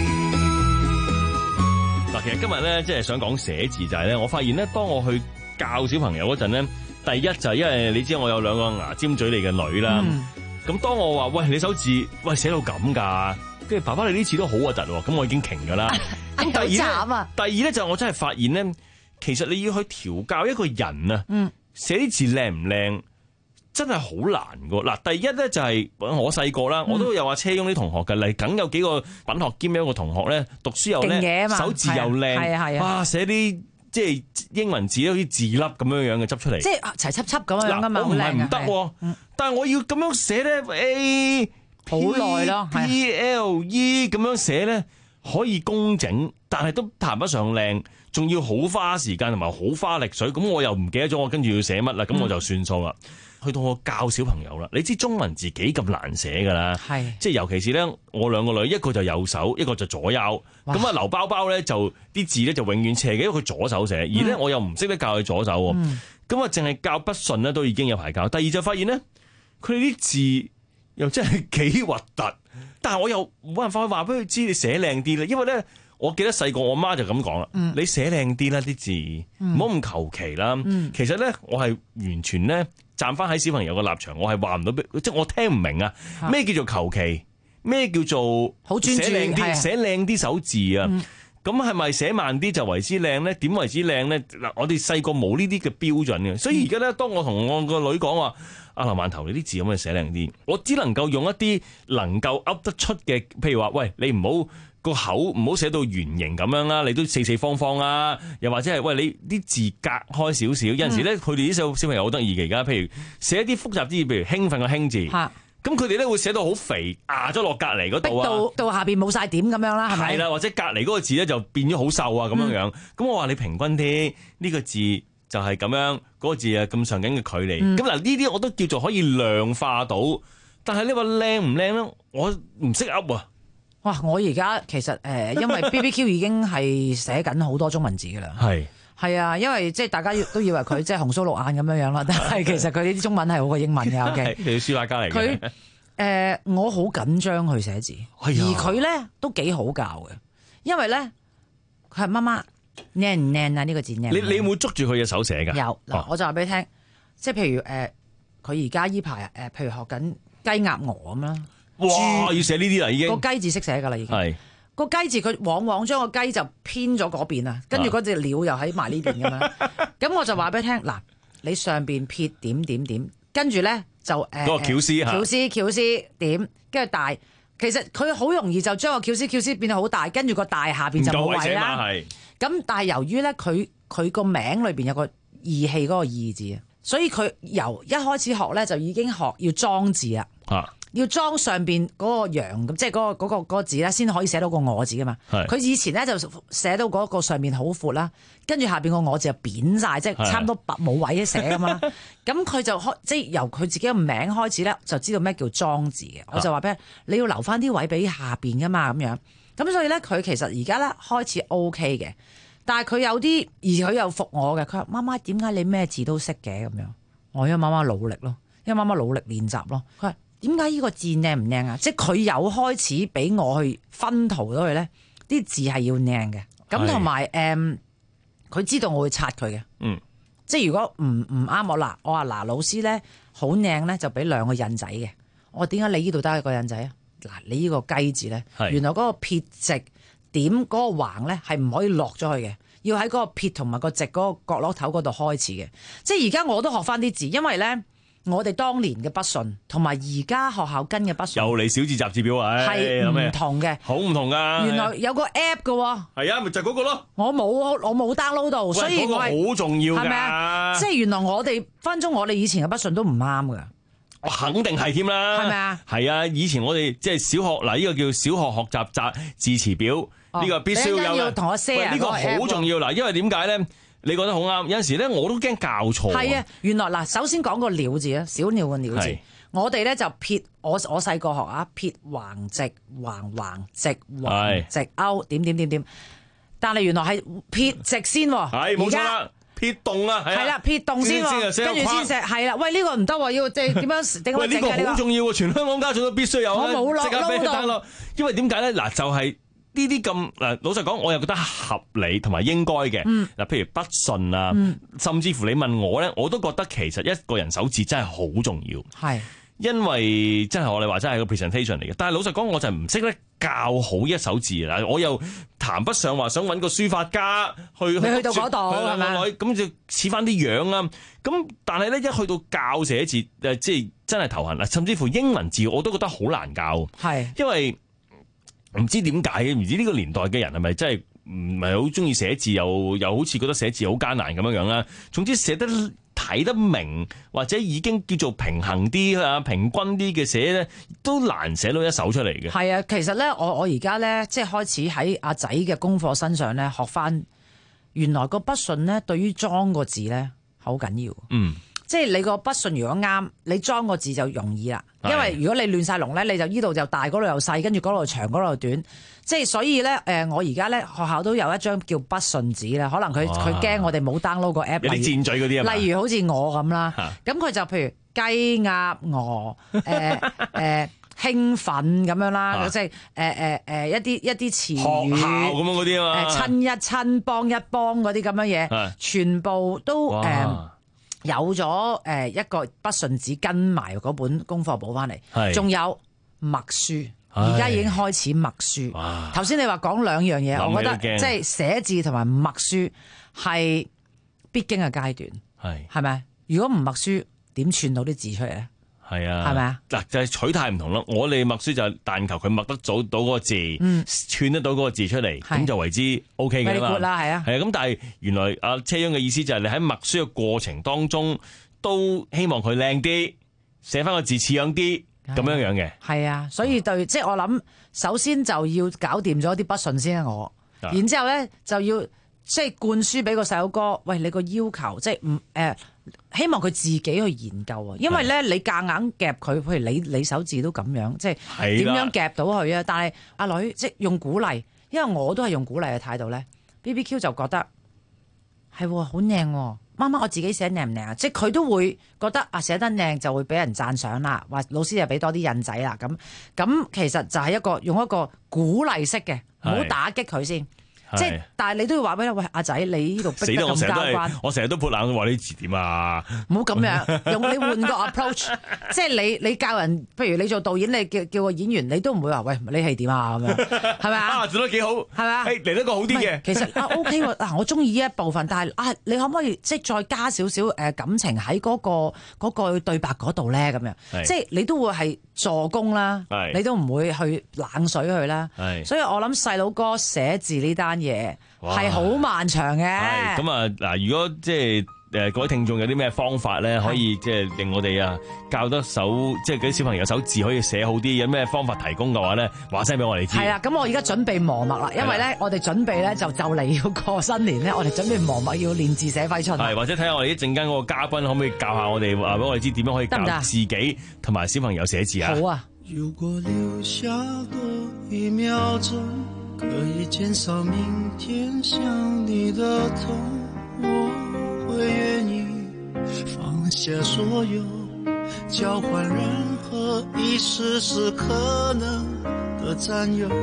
嗱，其實今日咧，即係想講寫字就係咧，我發現咧，當我去教小朋友嗰陣咧，第一就係因為你知我有兩個牙尖嘴利嘅女啦，咁、嗯、當我話喂你手字喂寫到咁㗎，跟住爸爸你呢次都好核突喎，咁我已經停㗎啦。咁第二咧，啊、第二咧就我真係發現咧，其實你要去調教一個人啊，嗯、寫啲字靚唔靚？真係好難㗎嗱，第一咧就係我細個啦，我都有話車擁啲同學嘅，嚟梗有幾個品學兼優嘅同學咧，讀書又叻，手字又靚，哇寫啲即係英文字好似字粒咁樣樣嘅執出嚟， 即係齊輯輯咁樣噶嘛， 我唔係唔得，但係我要咁樣寫咧 A 好耐咯 P L E 咁樣寫咧可以工整，但係都談不上靚，仲要好花時間同埋好花力水，咁我又唔記得咗我跟住要寫乜啦，咁我就算數啦。去到我教小朋友啦，你知中文字幾咁難寫噶啦，係即係尤其是咧，我兩個女一個就右手，一個就左右，咁啊劉包包咧就啲字咧就永遠斜嘅，因為佢左手寫，而咧、嗯、我又唔識得教佢左手，咁啊淨係教筆順咧都已經有排教。第二就發現咧，佢哋啲字又真係幾核突，但係我又冇辦法去話俾佢知你寫靚啲咧，因為咧我記得細個我媽就咁講啦，嗯、你寫靚啲啦啲字，唔好咁求其啦。嗯、其實咧我係完全咧。站翻喺小朋友嘅立場，我係話唔到，即係我聽唔明啊！咩叫做求其？咩叫做好專注？寫靚啲，寫靚啲手字啊！ 咁係咪寫慢啲就為之靚咧？點為之靚咧？嗱，我哋細個冇呢啲嘅標準嘅，所以而家咧，當我同我個女講話，阿劉饅頭，你啲字可唔可以寫靚啲？我只能夠用一啲能夠噏得出嘅，譬如話，喂，你唔好個口唔好寫到圓形咁樣啦，你都四四方方啊，又或者係喂你啲字隔開少少，有陣時咧，佢哋啲小小朋友好得意嘅，而家譬如寫一啲複雜啲，譬如興奮個興字。咁佢哋咧會寫到好肥，壓咗落隔離嗰度啊， 到到下邊冇晒點咁樣啦，係咪？ 係啦，或者隔離嗰個字咧就變咗好瘦啊咁樣樣。咁、嗯、我話你平均啲，呢、呢個字就係咁樣，嗰、嗰個字啊咁上緊嘅距離。咁嗱呢啲我都叫做可以量化到，但係你話靚唔靚咧，我唔識噏啊。 哇！我而家其實誒、呃，因為 B B Q 已經係寫緊好多中文字㗎啦。係。係啊，因為即係大家都以為佢即係紅鬚綠眼咁樣樣啦，但係其實佢呢啲中文係好過英文嘅。O K， 你書法家嚟嘅。佢誒、 呃，我好緊張去寫字，哎、而佢咧都幾好教嘅，因為咧佢係媽媽靚唔靚啊？呢、這個字靚。你你有冇捉住佢嘅手寫㗎？ 有嗱、哦，我就話俾你聽，即係譬如誒，佢而家依排誒，譬如學緊雞鴨鵝咁啦。 哇！要寫呢啲啦，已經個雞字識寫㗎啦，已經。係。個雞字佢往往將個雞就偏咗嗰邊啊，跟住嗰隻鳥又喺埋呢邊咁樣，咁我就話俾你聽，嗱，你上邊撇點點點，跟住咧就誒， 嗰個翹絲嚇， 翹絲翹絲點，跟住大，其實佢好容易就將個翹絲翹絲變到好大，跟住個大下邊就冇位啦。咁但係由於咧佢佢個名裏邊有個義氣嗰個義字啊，所以佢由一開始學咧就已經學要裝字啊。要裝上邊嗰個羊咁，即係嗰個嗰個嗰個字咧，先可以寫到個我字噶嘛。佢以前咧就寫到嗰個上面好闊啦，跟住下邊個我字就扁晒，即係差唔多冇位寫噶嘛。咁佢就開即係由佢自己個名開始咧，就知道咩叫裝字嘅。我就話俾你，你要留翻啲位俾下邊噶嘛，咁樣。咁所以咧，佢其實而家咧開始 OK 嘅，但係佢有啲而佢又服我嘅。佢話媽媽，點解你咩字都識嘅咁樣？我因為媽媽努力咯，因為媽媽努力練習咯。佢話點解呢個字靚唔靚啊？即係佢有開始俾我去分圖咗佢咧，啲字係要靚嘅。咁同埋誒，佢、嗯、知道我會擦佢嘅。嗯，即係如果唔唔啱我嗱，我話嗱老師咧好靚咧，就俾兩個印仔嘅。我點解你呢度得一個印仔啊？嗱，你呢個雞字咧，原來嗰個撇直點嗰個橫咧係唔可以落咗去嘅，要喺嗰個撇同埋個直嗰個角落頭嗰度開始嘅。即係而家我都學翻啲字，因為咧。我哋當年嘅筆順同埋而家學校跟嘅筆順， 又嚟小字雜字表啊， 係唔同嘅， 好唔同噶。 原來有個 app 嘅喎， 係啊，咪就係嗰個咯。 我冇，我冇 download 到，所以我係好重要㗎。 係咪啊？即係原來我哋分鐘，我哋以前嘅筆順都唔啱㗎。 我肯定係添啦， 係咪啊？ 係啊，以前我哋即係小學嗱，呢個叫小學學習雜字詞表，呢、哦、個必須有嘅。你要同我 share 呢個好重要嗱，因為點解咧？你講得好啱，有陣時咧我都驚教錯。 係啊，原來嗱，首先講個鳥字啊，小鳥個鳥字，我哋咧就撇我我細個學啊，撇橫直橫橫直橫直勾點點點點，但係原來係撇直先喎。 係冇錯啦，撇動啊， 係啦，撇動先，跟住先寫係啦。喂，呢、這個唔得喎，要即係點樣點樣整？ 喂，呢、這個好重要喎，全香港家長都必須有。 我冇落撈到， 因為點解咧？嗱，就係、是。呢啲咁嗱，老實講，我又覺得合理同埋應該嘅。嗱、嗯，譬如筆順啊、嗯，甚至乎你問我咧，我都覺得其實一個人手字真係好重要。係，因為真係我哋話真係個 presentation 嚟嘅。但係老實講，我就唔識咧教好一手字嗱，我又談不上話想揾個書法家去。你去到嗰度係咪？咁就似翻啲樣啊！咁但係咧，一去到教寫字誒，即係真係頭痕啦。甚至乎英文字我都覺得好難教。係，因為。唔知點解，唔知呢個年代嘅人係咪真係唔係好中意寫字，又又好似覺得寫字好艱難咁樣樣啦。總之寫得睇得明，或者已經叫做平衡啲啊、平均啲嘅寫咧，都難寫到一手出嚟嘅。係啊，其實咧，我我而家咧，即係開始喺阿仔嘅功課身上咧，學翻原來個筆順咧，對於裝個字咧好緊要。嗯。即係你個筆順如果啱，你裝個字就容易啦。因為如果你亂晒龍咧，你就依度就大，嗰度又細，跟住嗰度長，嗰度短。即係所以咧，誒，我而家咧學校都有一張叫筆順紙啦。可能佢佢驚我哋冇 download 個 app。有啲箭嘴嗰啲啊。例如好似我咁啦，咁佢就譬如雞鴨鵝誒誒興奮咁樣啦，即係誒誒誒一啲一啲詞語。學校咁樣嗰啲啊嘛。誒親一親幫一幫嗰啲咁樣嘢，全部都誒。有咗誒一個筆順紙跟埋嗰本功課簿翻嚟，仲有默書， 而家已經開始默書。頭先你話講兩樣嘢，我覺得即係寫字同埋默書係必經嘅階段，係係咪？如果唔默書，點串到啲字出嚟咧？ 係啊， 係咪啊？ 嗱，就係取態唔同咯。我哋默書就係但求佢默得早到嗰個字，嗯、串得到嗰個字出嚟，咁就為之 O K 嘅嘛。 啦，係啊， 係啊。咁但係原來阿車央嘅意思就係你喺默書嘅過程當中，都希望佢靚啲，寫翻個字似樣啲，咁樣樣嘅。 係啊，所以對，即係我諗，首先就要搞掂咗啲筆順先啊，我，然之後咧就要即係灌輸俾個細佬哥，喂，你個要求即係唔誒。希望佢自己去研究啊，因為咧你夾硬夾佢，譬如你你手字都咁樣，即係點樣夾到佢啊？但係阿女即係用鼓勵，因為我都係用鼓勵嘅態度咧。B B Q 就覺得係好靚，媽媽我自己寫靚唔靚啊？即係佢都會覺得啊寫得靚就會俾人讚賞啦，話老師就俾多啲印仔啦。咁咁其實就係一個用一個鼓勵式嘅，唔好打擊佢先。即係，但係你都要話俾佢，喂阿仔，你呢度逼得咁交關， 我成日都潑冷話你字點啊！ 唔好咁樣，用你換個 approach， 即係你你教人，譬如你做導演，你叫叫個演員，你都唔會話喂你係點啊咁樣，係咪啊？ 做得幾好，係咪啊？誒嚟得個好啲嘅。其實啊 OK 喎，嗱我中意呢一部分，但係啊你可唔可以即係再加少少誒感情喺嗰個嗰個對白嗰度咧咁樣？即係你都會係助攻啦，你都唔會去冷水佢啦。所以我諗細佬哥寫字呢單嘢係好漫長嘅。 咁啊嗱，如果即係誒各位聽眾有啲咩方法咧，可以即係令我哋啊教得手，即係嗰啲小朋友手字可以寫好啲，有咩方法提供嘅話咧，話聲俾我哋知。係啦， 咁我而家準備磨墨啦，因為咧我哋準備咧就就嚟要過新年咧，我哋準備磨墨要練字寫揮春。 係，或者睇下我哋一陣間嗰個嘉賓可唔可以教下我哋，話俾我哋知點樣可以教自己同埋小朋友寫字啊？ 好啊。 如果留下多一秒鐘，可以減少明天想你的痛，我會願意放下所有，交換任何一絲絲可能的佔有。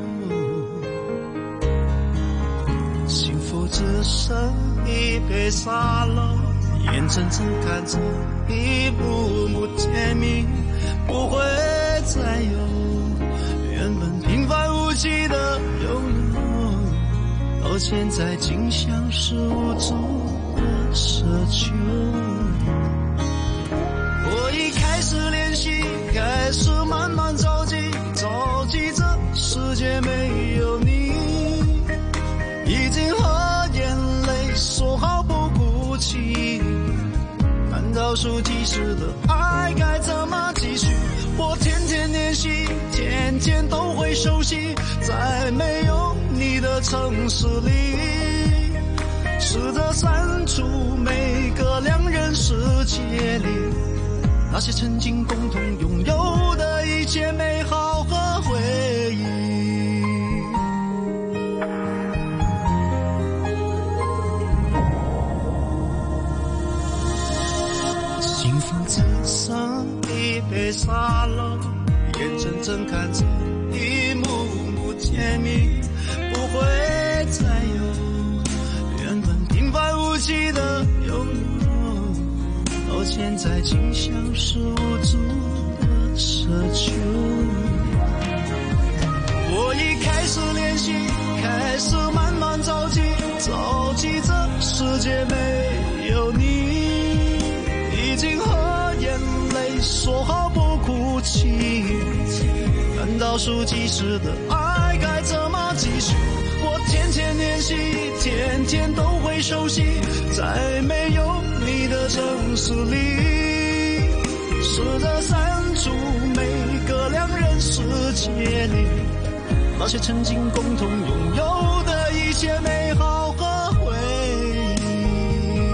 幸福只剩一杯沙漏，眼睜睜看着一幕幕甜蜜不會再有，原本平凡無奇的擁有，到現在竟像是無蹤的奢求。我已開始練習，開始慢慢着急，着急這世界沒有你，已經和眼淚說好不哭泣，難道說即使的愛該怎麼繼續？我天天練習，天天都會熟悉，在沒有你的城市裏，試着刪除每個兩人世界裏那些曾經共同擁有的一切美好和回憶。幸福只剩一杯沙漏，眼睜睜看着一幕幕甜蜜不會再有，原本平凡無奇的擁有，到現在竟像是無助的奢求。我已開始練習，開始慢慢着急，着急這世界沒有你，已經和眼淚說好不哭泣，難道說即使的愛該怎麼繼續？我天天練習，天天都會熟悉，在沒有你的城市裏，試着刪除每個兩人世界裏那些曾經共同擁有的一切美好和回憶。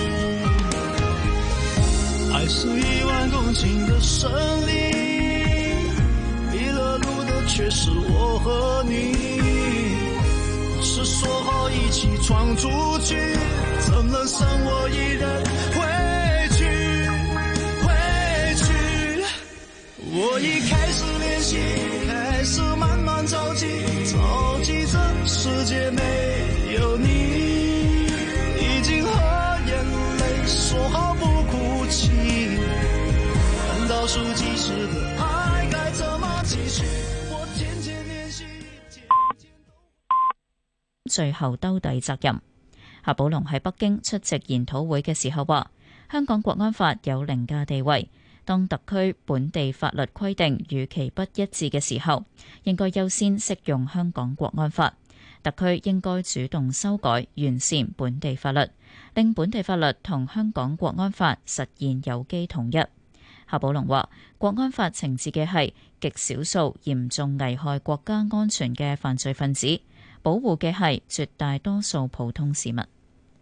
愛是一萬公頃的森林，迷了路的卻是我和你，是說好一起闖出去，怎能剩我一人回去回去？我已開始練習，開始慢慢着急，着急這世界沒有你，已經和眼淚說好不哭泣，難道說即使的愛該怎麼繼續？ 最後兜底責任。夏寶龍喺北京出席研討會嘅時候話，香港國安法有凌駕地位，當特區本地法律規定與其不一致嘅時候，應該優先適用香港國安法。特區應該主動修改完善本地法律，令本地法律同香港國安法實現有機統一。夏寶龍話，國安法懲治嘅係極少數嚴重危害國家安全嘅犯罪分子，保護嘅係絕大多數普通市民。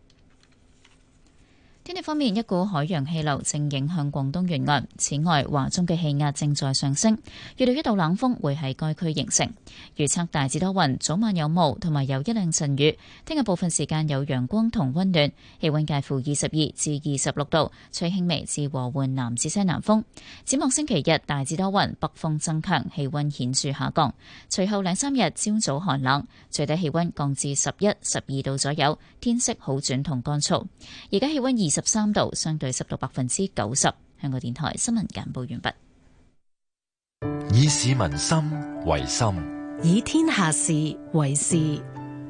天氣方面，一股海洋氣流正影響廣東沿岸。此外，華中嘅氣壓正在上升，預料一道冷鋒會喺該區形成。預測大致多雲，早晚有霧，同埋有一兩陣雨。聽日部分時間有陽光同溫暖，氣溫介乎二十二至二十六度，吹輕微至和緩南至西南風。展望星期日大致多雲，北風增強，氣溫顯著下降。隨後兩三日朝早寒冷，最低氣溫降至十一、十二度左右，天色好轉同乾燥。而家氣溫二十三度，相對濕度百分之九十。香港電台新聞簡報完畢。 以市民心為心， 以天下事為事。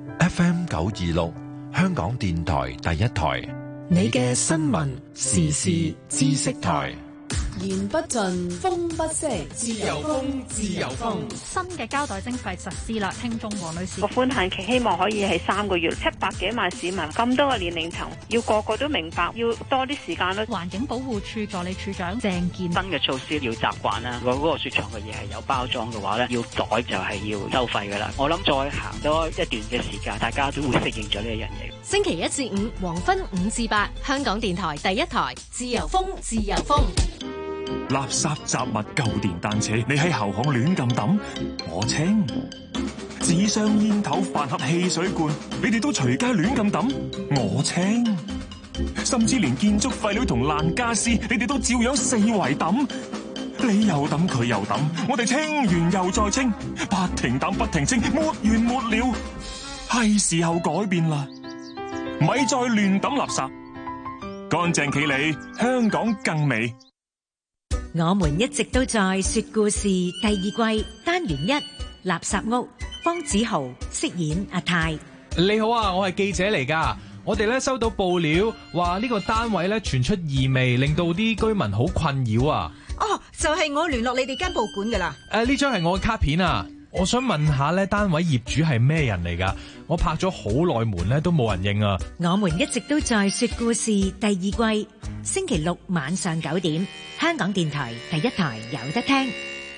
F M 九二六，香港電台第一台， 你嘅新聞時事知識台。 言不盡，風不息，自由風，自由風。 新嘅膠袋徵費實施啦，聽眾黃女士。 個寬限期希望可以係三個月，七百幾萬市民，咁多個年齡層，要個個都明白，要多啲時間咯。 環境保護署助理署長鄭健， 新嘅措施要習慣啦。如果嗰個雪藏嘅嘢係有包裝嘅話咧，要袋就係要收費噶啦。我諗再行多一段嘅時間，大家都會適應咗呢一樣嘢。 星期一至五黃昏五至八，香港電台第一台，自由風，自由風。 垃圾雜物舊電單車，你喺後巷亂咁抌，我清；紙箱煙頭飯盒汽水罐，你哋都隨街亂咁抌，我清；甚至連建築廢料同爛家私，你哋都照樣四圍抌，你又抌佢又抌，我哋清完又再清，不停抌不停清，沒完沒了。係時候改變啦，咪再亂抌垃圾，乾淨企理，香港更美。 我們一直都在說故事第二季單元一垃圾屋，方子豪飾演阿泰。 你好啊，我係記者嚟噶。我哋咧收到報料，話呢個單位咧傳出異味，令到啲居民好困擾啊。 哦，就係我聯絡你哋間報館噶啦。 誒，呢張係我嘅卡片啊。我想問下咧，單位業主係咩人嚟噶？我拍咗好耐門咧，都冇人應啊。 我們一直都在說故事第二季，星期六晚上九點，香港電台第一台有得聽。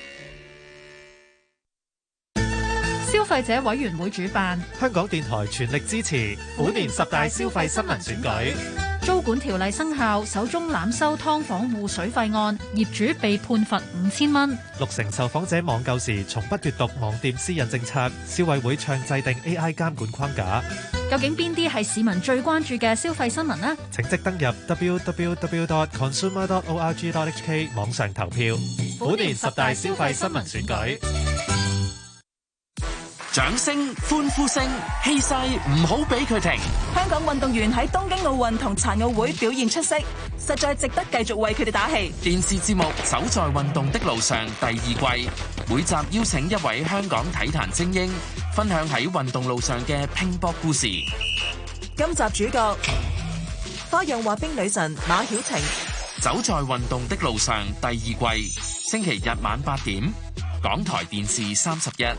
消費者委員會主辦， 香港電台全力支持本年十大消費新聞選舉。 租管條例生效，首宗濫收劏房戶水費案，業主被判罰五千蚊。 六成受訪者網購時從不閱讀網店私隱政策，消委會倡制定 A I 監管框架。 究竟邊啲係市民最關注嘅消費新聞呢？ 請即登入 w w w dot consumer dot org dot h k 網上投票。本年十大消費新聞選舉。 掌聲、歡呼聲、氣勢唔好俾佢停。 香港運動員喺東京奧運同殘奧會表現出色，實在值得繼續為佢哋打氣。 電視節目《走在運動的路上》第二季，每集邀請一位香港體壇精英，分享喺運動路上嘅拼搏故事。 今集主角花樣滑冰女神馬曉晴。 走在運動的路上第二季，星期日晚八點，港台電視三十一。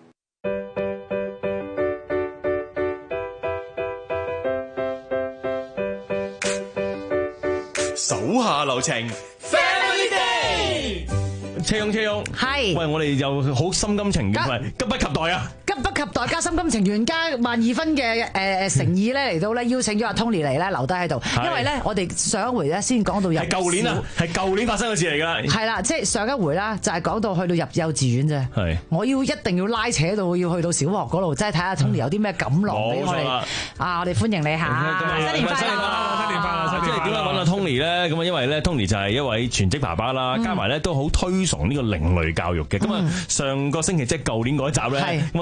手下留情 ，Family Day，車擁車擁，係，喂，我哋又好心甘情願，喂，急不及待啊！ 急不及待加心甘情願加萬二分嘅誒誒誠意咧嚟到咧邀請咗阿 Tony 嚟咧留低喺度，因為咧我哋上一回咧先講到入係舊年啊，係舊年發生嘅事嚟㗎。係啦，即係上一回啦，就係講到去到入幼稚園啫。係，我要一定要拉扯到要去到小學嗰度，即係睇下 Tony 有啲咩錦囊俾我哋。啊，我哋歡迎你嚇，新年快樂！ 新年快樂！即係點解揾阿 Tony 咧？咁啊，因為咧 Tony 就係一位全職爸爸啦，加埋咧都好推崇呢個另類教育嘅。咁啊，上個星期即係舊年嗰一集咧，咁啊 Tony 講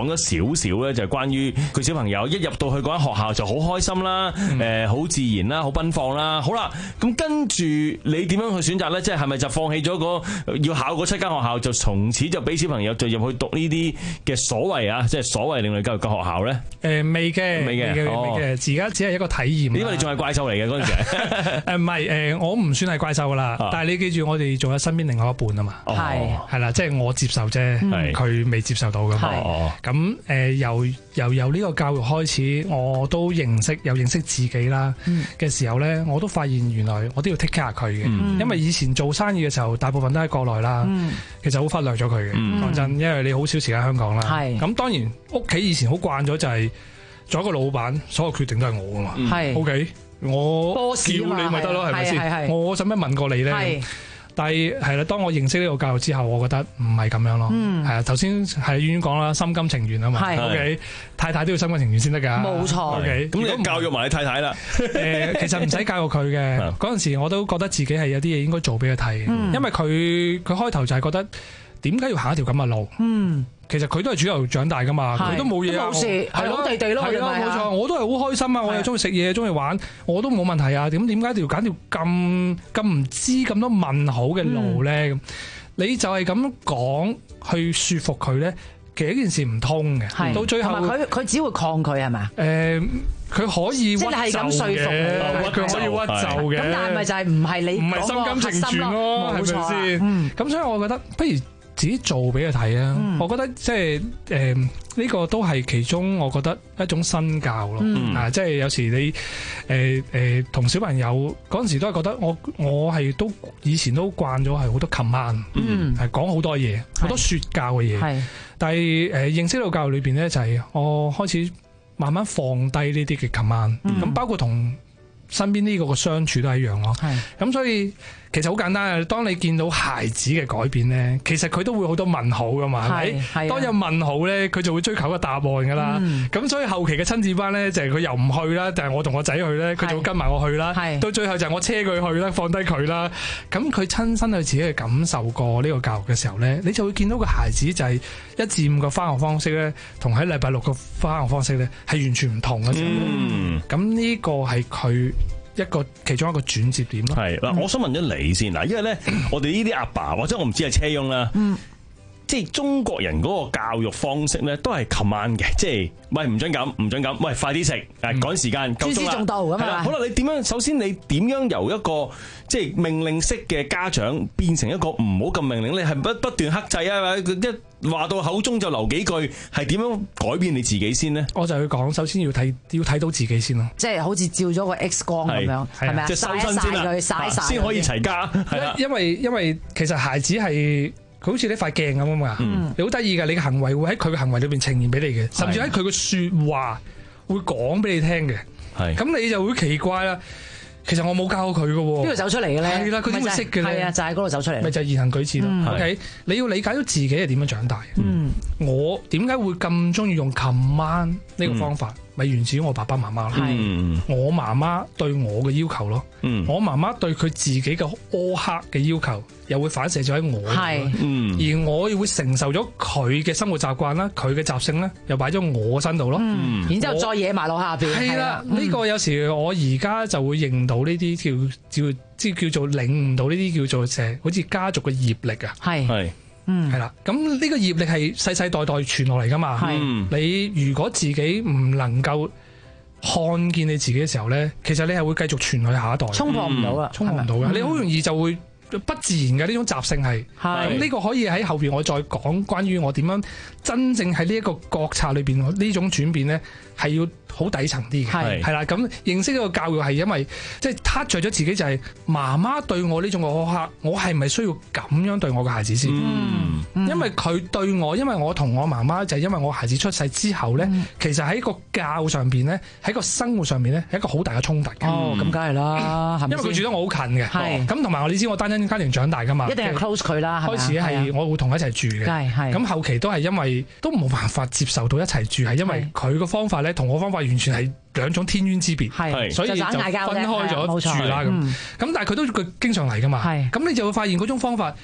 講咗少少咧，就係關於佢小朋友一入到去嗰間學校就好開心啦，誒好自然啦，好奔放啦。好啦，咁跟住你點樣去選擇咧？即係係咪就放棄咗個要考嗰七間學校，就從此就俾小朋友就入去讀呢啲嘅所謂啊，即係所謂另類教育嘅學校咧？ 誒未嘅， 未嘅， 未嘅，而家只係一個體驗。 因為你仲係怪獸嚟嘅嗰陣時。 誒唔係誒，我唔算係怪獸噶啦，但係你記住，我哋仲有身邊另外一半啊嘛。係係啦，即係我接受啫，佢未接受到噶嘛。咁誒由由由呢個教育開始，我都認識又認識自己啦嘅時候咧，我都發現原來我都要 take care 佢嘅，因為以前做生意嘅時候，大部分都喺國內啦，其實好忽略咗佢嘅。講真，因為你好少時間喺香港啦。咁當然屋企以前好慣咗就係做一個老闆，所有決定都係我噶嘛。係 OK。我叫你咪得咯，係咪先？我使乜問過你咧？但係係啦，當我認識呢個教育之後，我覺得唔係咁樣咯。係啊，頭先係婉婉講啦，心甘情願啊嘛。OK，太太都要心甘情願先得㗎。冇錯。OK， 咁你教育埋你太太啦。 誒，其實唔使教育佢嘅。嗰陣時我都覺得自己係有啲嘢應該做俾佢睇，因為佢佢開頭就係覺得點解要行一條咁嘅路？嗯。其實佢都係主流長大噶嘛，佢都冇嘢啊，係好地地咯，係咯，冇錯，我都係好開心啊，我又中意食嘢，中意玩，我都冇問題啊。點點解要揀條咁咁唔知咁多問號嘅路咧？咁你就係咁講去說服佢咧，其實呢件事唔通嘅，到最後佢佢只會抗拒係嘛？ 誒，佢可以屈就嘅， 佢可以屈就嘅。 咁但係咪就係唔係你唔係心甘情願咯？係咪先？咁所以我覺得不如自己做俾佢睇啊！嗯、我覺得即係誒呢個都係其中，我覺得一種新教咯。嗯、啊，即係有時你誒誒同小朋友嗰陣時都係覺得我我係都以前都慣咗係好多 command，係講好多嘢，好多說教嘅嘢。係，但係誒、呃、認識到教育裏邊咧，就係、是、我開始慢慢放低呢啲嘅 command，咁、嗯、包括同身邊呢個嘅相處都係一樣咯。係，咁所以。其實好簡單啊！當你見到孩子嘅改變咧，其實佢都會好多問號噶嘛，係咪？當有問號咧，佢就會追求個答案噶啦。咁、嗯、所以後期嘅親子班咧，就係佢又唔去啦，但係我同我仔去咧，佢就會跟埋我去啦。到最後就係我車佢去啦，放低佢啦。咁佢親身去自己去感受過呢個教育嘅時候咧，你就會見到個孩子就係一至五個返學方式咧，同喺禮拜六個返學方式咧係完全唔同嘅時候。咁呢、嗯、個係佢一個其中一個轉折點咯。係嗱， 我想問咗你先嗱，因為咧，我哋呢啲阿爸或者我唔知係車翁啦，嗯、即係中國人嗰個教育方式咧，都係 command 嘅，即係喂唔准咁，唔准咁，喂快啲食，誒趕時間，夠鐘啦。諸師重道咁啊！好啦，你點樣？首先你點樣由一個即係命令式嘅家長變成一個唔好咁命令？你係不不斷克制啊？一話到口中就留幾句，係點樣改變你自己先呢？ 我就去講，首先要睇要睇到自己先咯， 即係好似照咗個 X 光咁樣，係咪啊？ 即係收身先啦，晒晒先可以齊家。係啦， 因為因為其實孩子係佢好似呢塊鏡咁啊嘛，嗯、你好得意噶，你嘅行為會喺佢嘅行為裏邊呈現俾你嘅，甚至喺佢嘅說話會講俾你聽嘅。係咁你就會奇怪啦。其實我冇教過佢嘅喎，邊度走出嚟嘅咧？係啦，佢點會識嘅咧？係啊，就係嗰度走出嚟。咪就係言行舉止咯。嗯、OK，你要理解到自己係點樣長大。嗯，我點解會咁中意用 command 呢個方法？咪、嗯、源自於我爸爸媽媽咯。係，我媽媽對我嘅要求咯。嗯，我媽媽對佢自己嘅苛刻嘅要求，又會反射咗喺我度。係，嗯，而我會承受咗佢嘅生活習慣啦，佢嘅習性咧，又擺咗我身度咯。嗯，然之後再惹埋落下邊。係啦，呢、嗯、個有時我而家就會認到呢啲叫叫即係叫做領悟到呢啲叫做成好似家族嘅業力啊。係係。嗯，係啦，咁呢個業力係世世代代傳落嚟噶嘛？係，你如果自己唔能夠看見你自己嘅時候咧，其實你係會繼續傳去下一代，衝破唔到啊，衝破唔到嘅，你好容易就會不自然嘅呢種習性係。係，咁呢個可以喺後邊我再講關於我點樣真正喺呢一個覺察裏邊呢種轉變咧，係要好底層啲嘅。係係啦，咁認識呢個教育係因為即係 touch 咗自己，就係媽媽對我呢種嘅苛刻，我係咪需要咁樣對我嘅孩子先？嗯嗯、因為佢對我，因為我同我媽媽就係因為我孩子出世之後咧，嗯、其實喺個教上邊咧，喺個生活上面咧，係一個好大嘅衝突嘅。哦，咁梗係啦，係咪因為佢住得我好近嘅，係咁同埋我你知我單親家庭長大噶嘛，一定係 close 佢啦。開始係我會同佢一齊住嘅，係係咁後期都係因為都冇辦法接受到一齊住，係因為佢個方法咧同我方法完全係兩種天淵之別，係所以就分開咗住啦咁。咁但係佢都佢經常嚟噶嘛，咁你就會發現嗰種方法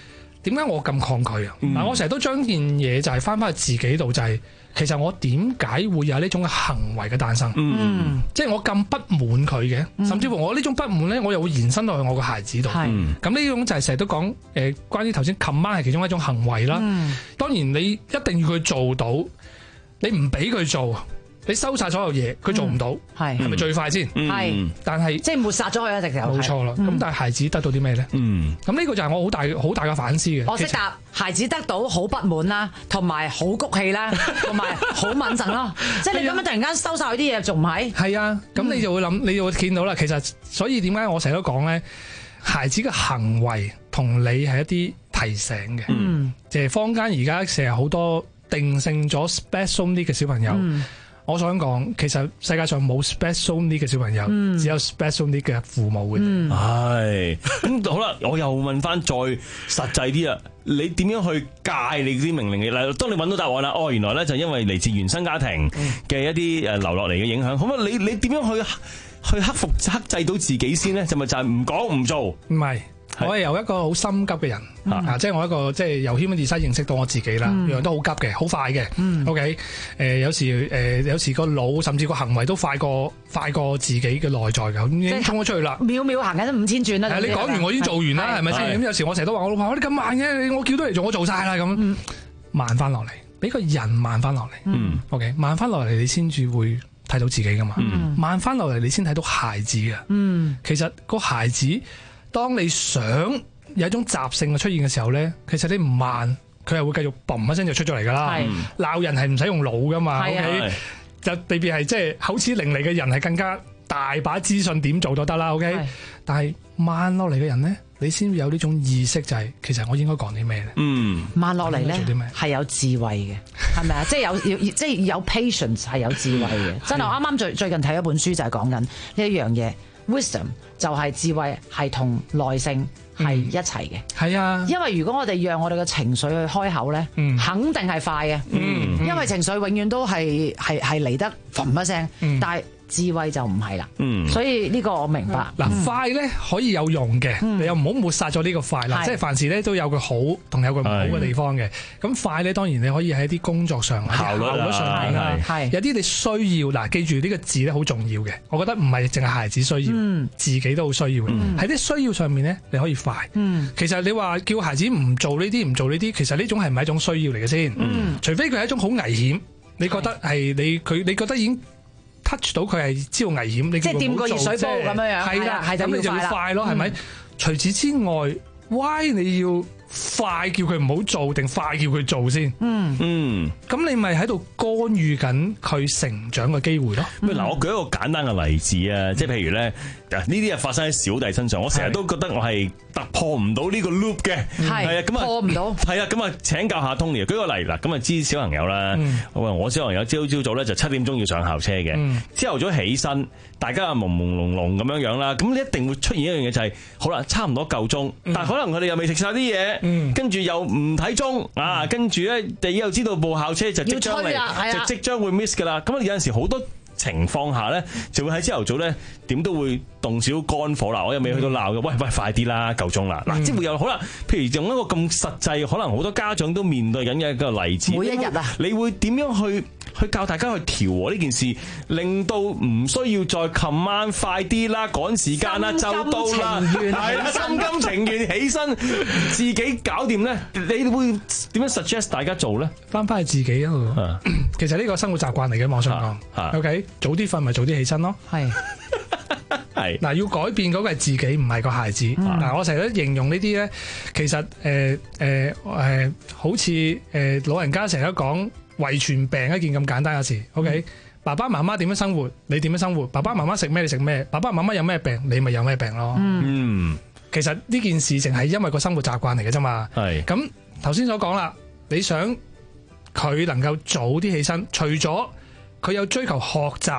點解我咁抗拒啊？嗱、 嗯， 我成日都將件嘢就係翻翻去自己度，就係、是、其實我點解會有呢種嘅行為嘅誕生？ 嗯， 即係我咁不滿佢嘅， 嗯甚至乎我呢種不滿咧，我又會延伸落去我個孩子度。咁呢、嗯、種就係成日都講誒、呃，關於頭先 command 係其中一種行為啦。 嗯、 當然你一定要佢做到，你唔俾佢做。你收晒所有嘢，佢做唔到，係係咪最快先？ 係、 嗯，但係即係抹殺咗佢一直有。 冇錯啦。咁、嗯、但係孩子得到啲咩咧？嗯，咁呢個就係我好大好大嘅反思嘅。 我識答，孩子得到好不滿啦，同埋好谷氣啦，同埋好敏陣咯。即係你咁樣突然間收晒佢啲嘢，仲唔係？係啊，咁你就會諗，你就會見到啦。其實所以點解我成日都講咧，孩子嘅行為同你係一啲提醒嘅。嗯，即係坊間而家成日好多定性咗 special need 嘅小朋友。嗯，我想講，其實世界上冇 special need 嘅小朋友，嗯、只有 special need 嘅父母嘅。 係咁、嗯、好啦，我又問翻再實際啲啊，你點樣去戒你啲命令嘅？嗱，當你揾到答案啦，哦，原來咧就因為嚟自原生家庭嘅一啲誒流落嚟嘅影響。咁啊，你你點樣去去克服克制到自己先咧？就咪就係唔講唔做？唔係。我係由一個好心急嘅人，嗯、啊，即係我一個即係由 human design 認識到我自己啦，樣樣、嗯、都好急嘅，好快嘅。嗯、OK，誒、呃，有時誒、呃，有時個腦甚至個行為都快過快過自己嘅內在嘅，咁已經衝咗出去啦。秒秒行緊五千轉啦。係你講完我已經做完啦，係咪先？咁有時我成日都話我老婆，我哋咁慢嘅，我叫到嚟做，我做晒啦咁。嗯、慢翻落嚟，俾個人慢翻落嚟。嗯、OK，慢翻落嚟，你先至會睇到自己噶嘛。嗯、慢翻落嚟，你先睇到孩子嘅。嗯，其實個孩子。當你想有一種習性嘅出現嘅時候咧，其實你唔慢，佢係會繼續嘣一聲就出咗嚟噶啦。鬧人係唔使用腦噶嘛 ，OK？就特別係即係口齒伶俐嘅人係更加大把資訊點做都得啦 ，OK？但係慢落嚟嘅人咧，你先會有呢種意識，就係其實我應該講啲咩咧？嗯，慢落嚟咧係有智慧嘅，係咪啊？即係有即係有 patience 係有智慧嘅。真係我啱啱最最近睇一本書就係講緊呢一樣嘢。Wisdom 就係智慧，係同耐性係一齊嘅。係啊，因為如果我哋讓我哋嘅情緒去開口咧，嗯、肯定係快嘅。嗯，因為情緒永遠都係係係嚟得嘭一聲，嗯、但係智慧就唔係啦。嗯，所以呢個我明白。嗱、嗯，快咧可以有用嘅，嗯、你又唔好抹殺咗呢個快啦。即係凡事咧都有個好同有個唔好嘅地方嘅。咁快咧當然你可以喺啲工作上、效率上面啦。係有啲你需要嗱，記住呢個字咧好重要嘅。我覺得唔係淨係孩子需要，嗯、自己都好需要嘅。喺啲、嗯、需要上面咧，你可以快。嗯、其實你話叫孩子唔做呢啲唔做呢啲，其實呢種係唔係一種需要嚟嘅先？嗯、除非佢係一種好危險，你覺得係你佢你覺得已經 touch 到佢係知道危險，你即係掂個熱水煲咁樣樣，係啦，咁你就要快咯，係咪？除此之外 ，why 你要快叫佢唔好做，定快叫佢做先？嗯嗯，咁你咪喺度干預緊佢成長嘅機會咯。嗱，我舉一個簡單嘅例子啊，即係譬如咧，呢啲係發生喺小弟身上，我成日都覺得我係突破唔到呢個 loop 嘅，係啊，咁啊破唔到，係啊，咁啊請教下 Tony，舉個例嗱，咁啊知小朋友啦，我小朋友朝朝早咧就七點鐘要上校車嘅，朝頭早起身，大家啊朦朦朧朧咁樣樣啦，咁你一定會出現一樣嘢就係，好啦，差唔多夠鐘，但係可能佢哋又未食晒啲嘢。嗯，跟住又唔睇鐘啊，跟住咧，你又知道部校車就即將嚟，就即將會 miss 噶啦。咁有陣時好多情況下咧，就會喺朝頭早咧，點都會動少肝火啦。我又未去到鬧嘅，喂喂，快啲啦，夠鐘啦。嗱、嗯，即係會有好啦。譬如用一個咁實際，可能好多家長都面對緊嘅一個例子。每一日啊，你會點樣去去教大家去調和呢件事，令到唔需要再 command 快啲啦，趕時間啦，就到啦，係啦，心甘情願起身自己搞掂咧。你會點樣 suggest 大家做咧？翻返去自己啊，其實呢個生活習慣嚟嘅，網上講。OK，早啲瞓咪早啲起身咯。係係嗱，要改變嗰個係自己，唔係個孩子。嗱、嗯，我成日都形容呢啲咧，其實誒誒誒，好似誒、呃、老人家成日都講。遺傳病一件咁簡單嘅事 ，OK？、嗯、爸爸媽媽點樣生活，你點樣生活？爸爸媽媽食咩，你食咩？爸爸媽媽有咩病，你咪有咩病咯。嗯，其實呢件事情係因為個生活習慣嚟嘅啫嘛。係咁頭先所講啦，你想佢能夠早啲起身，除咗佢有追求學習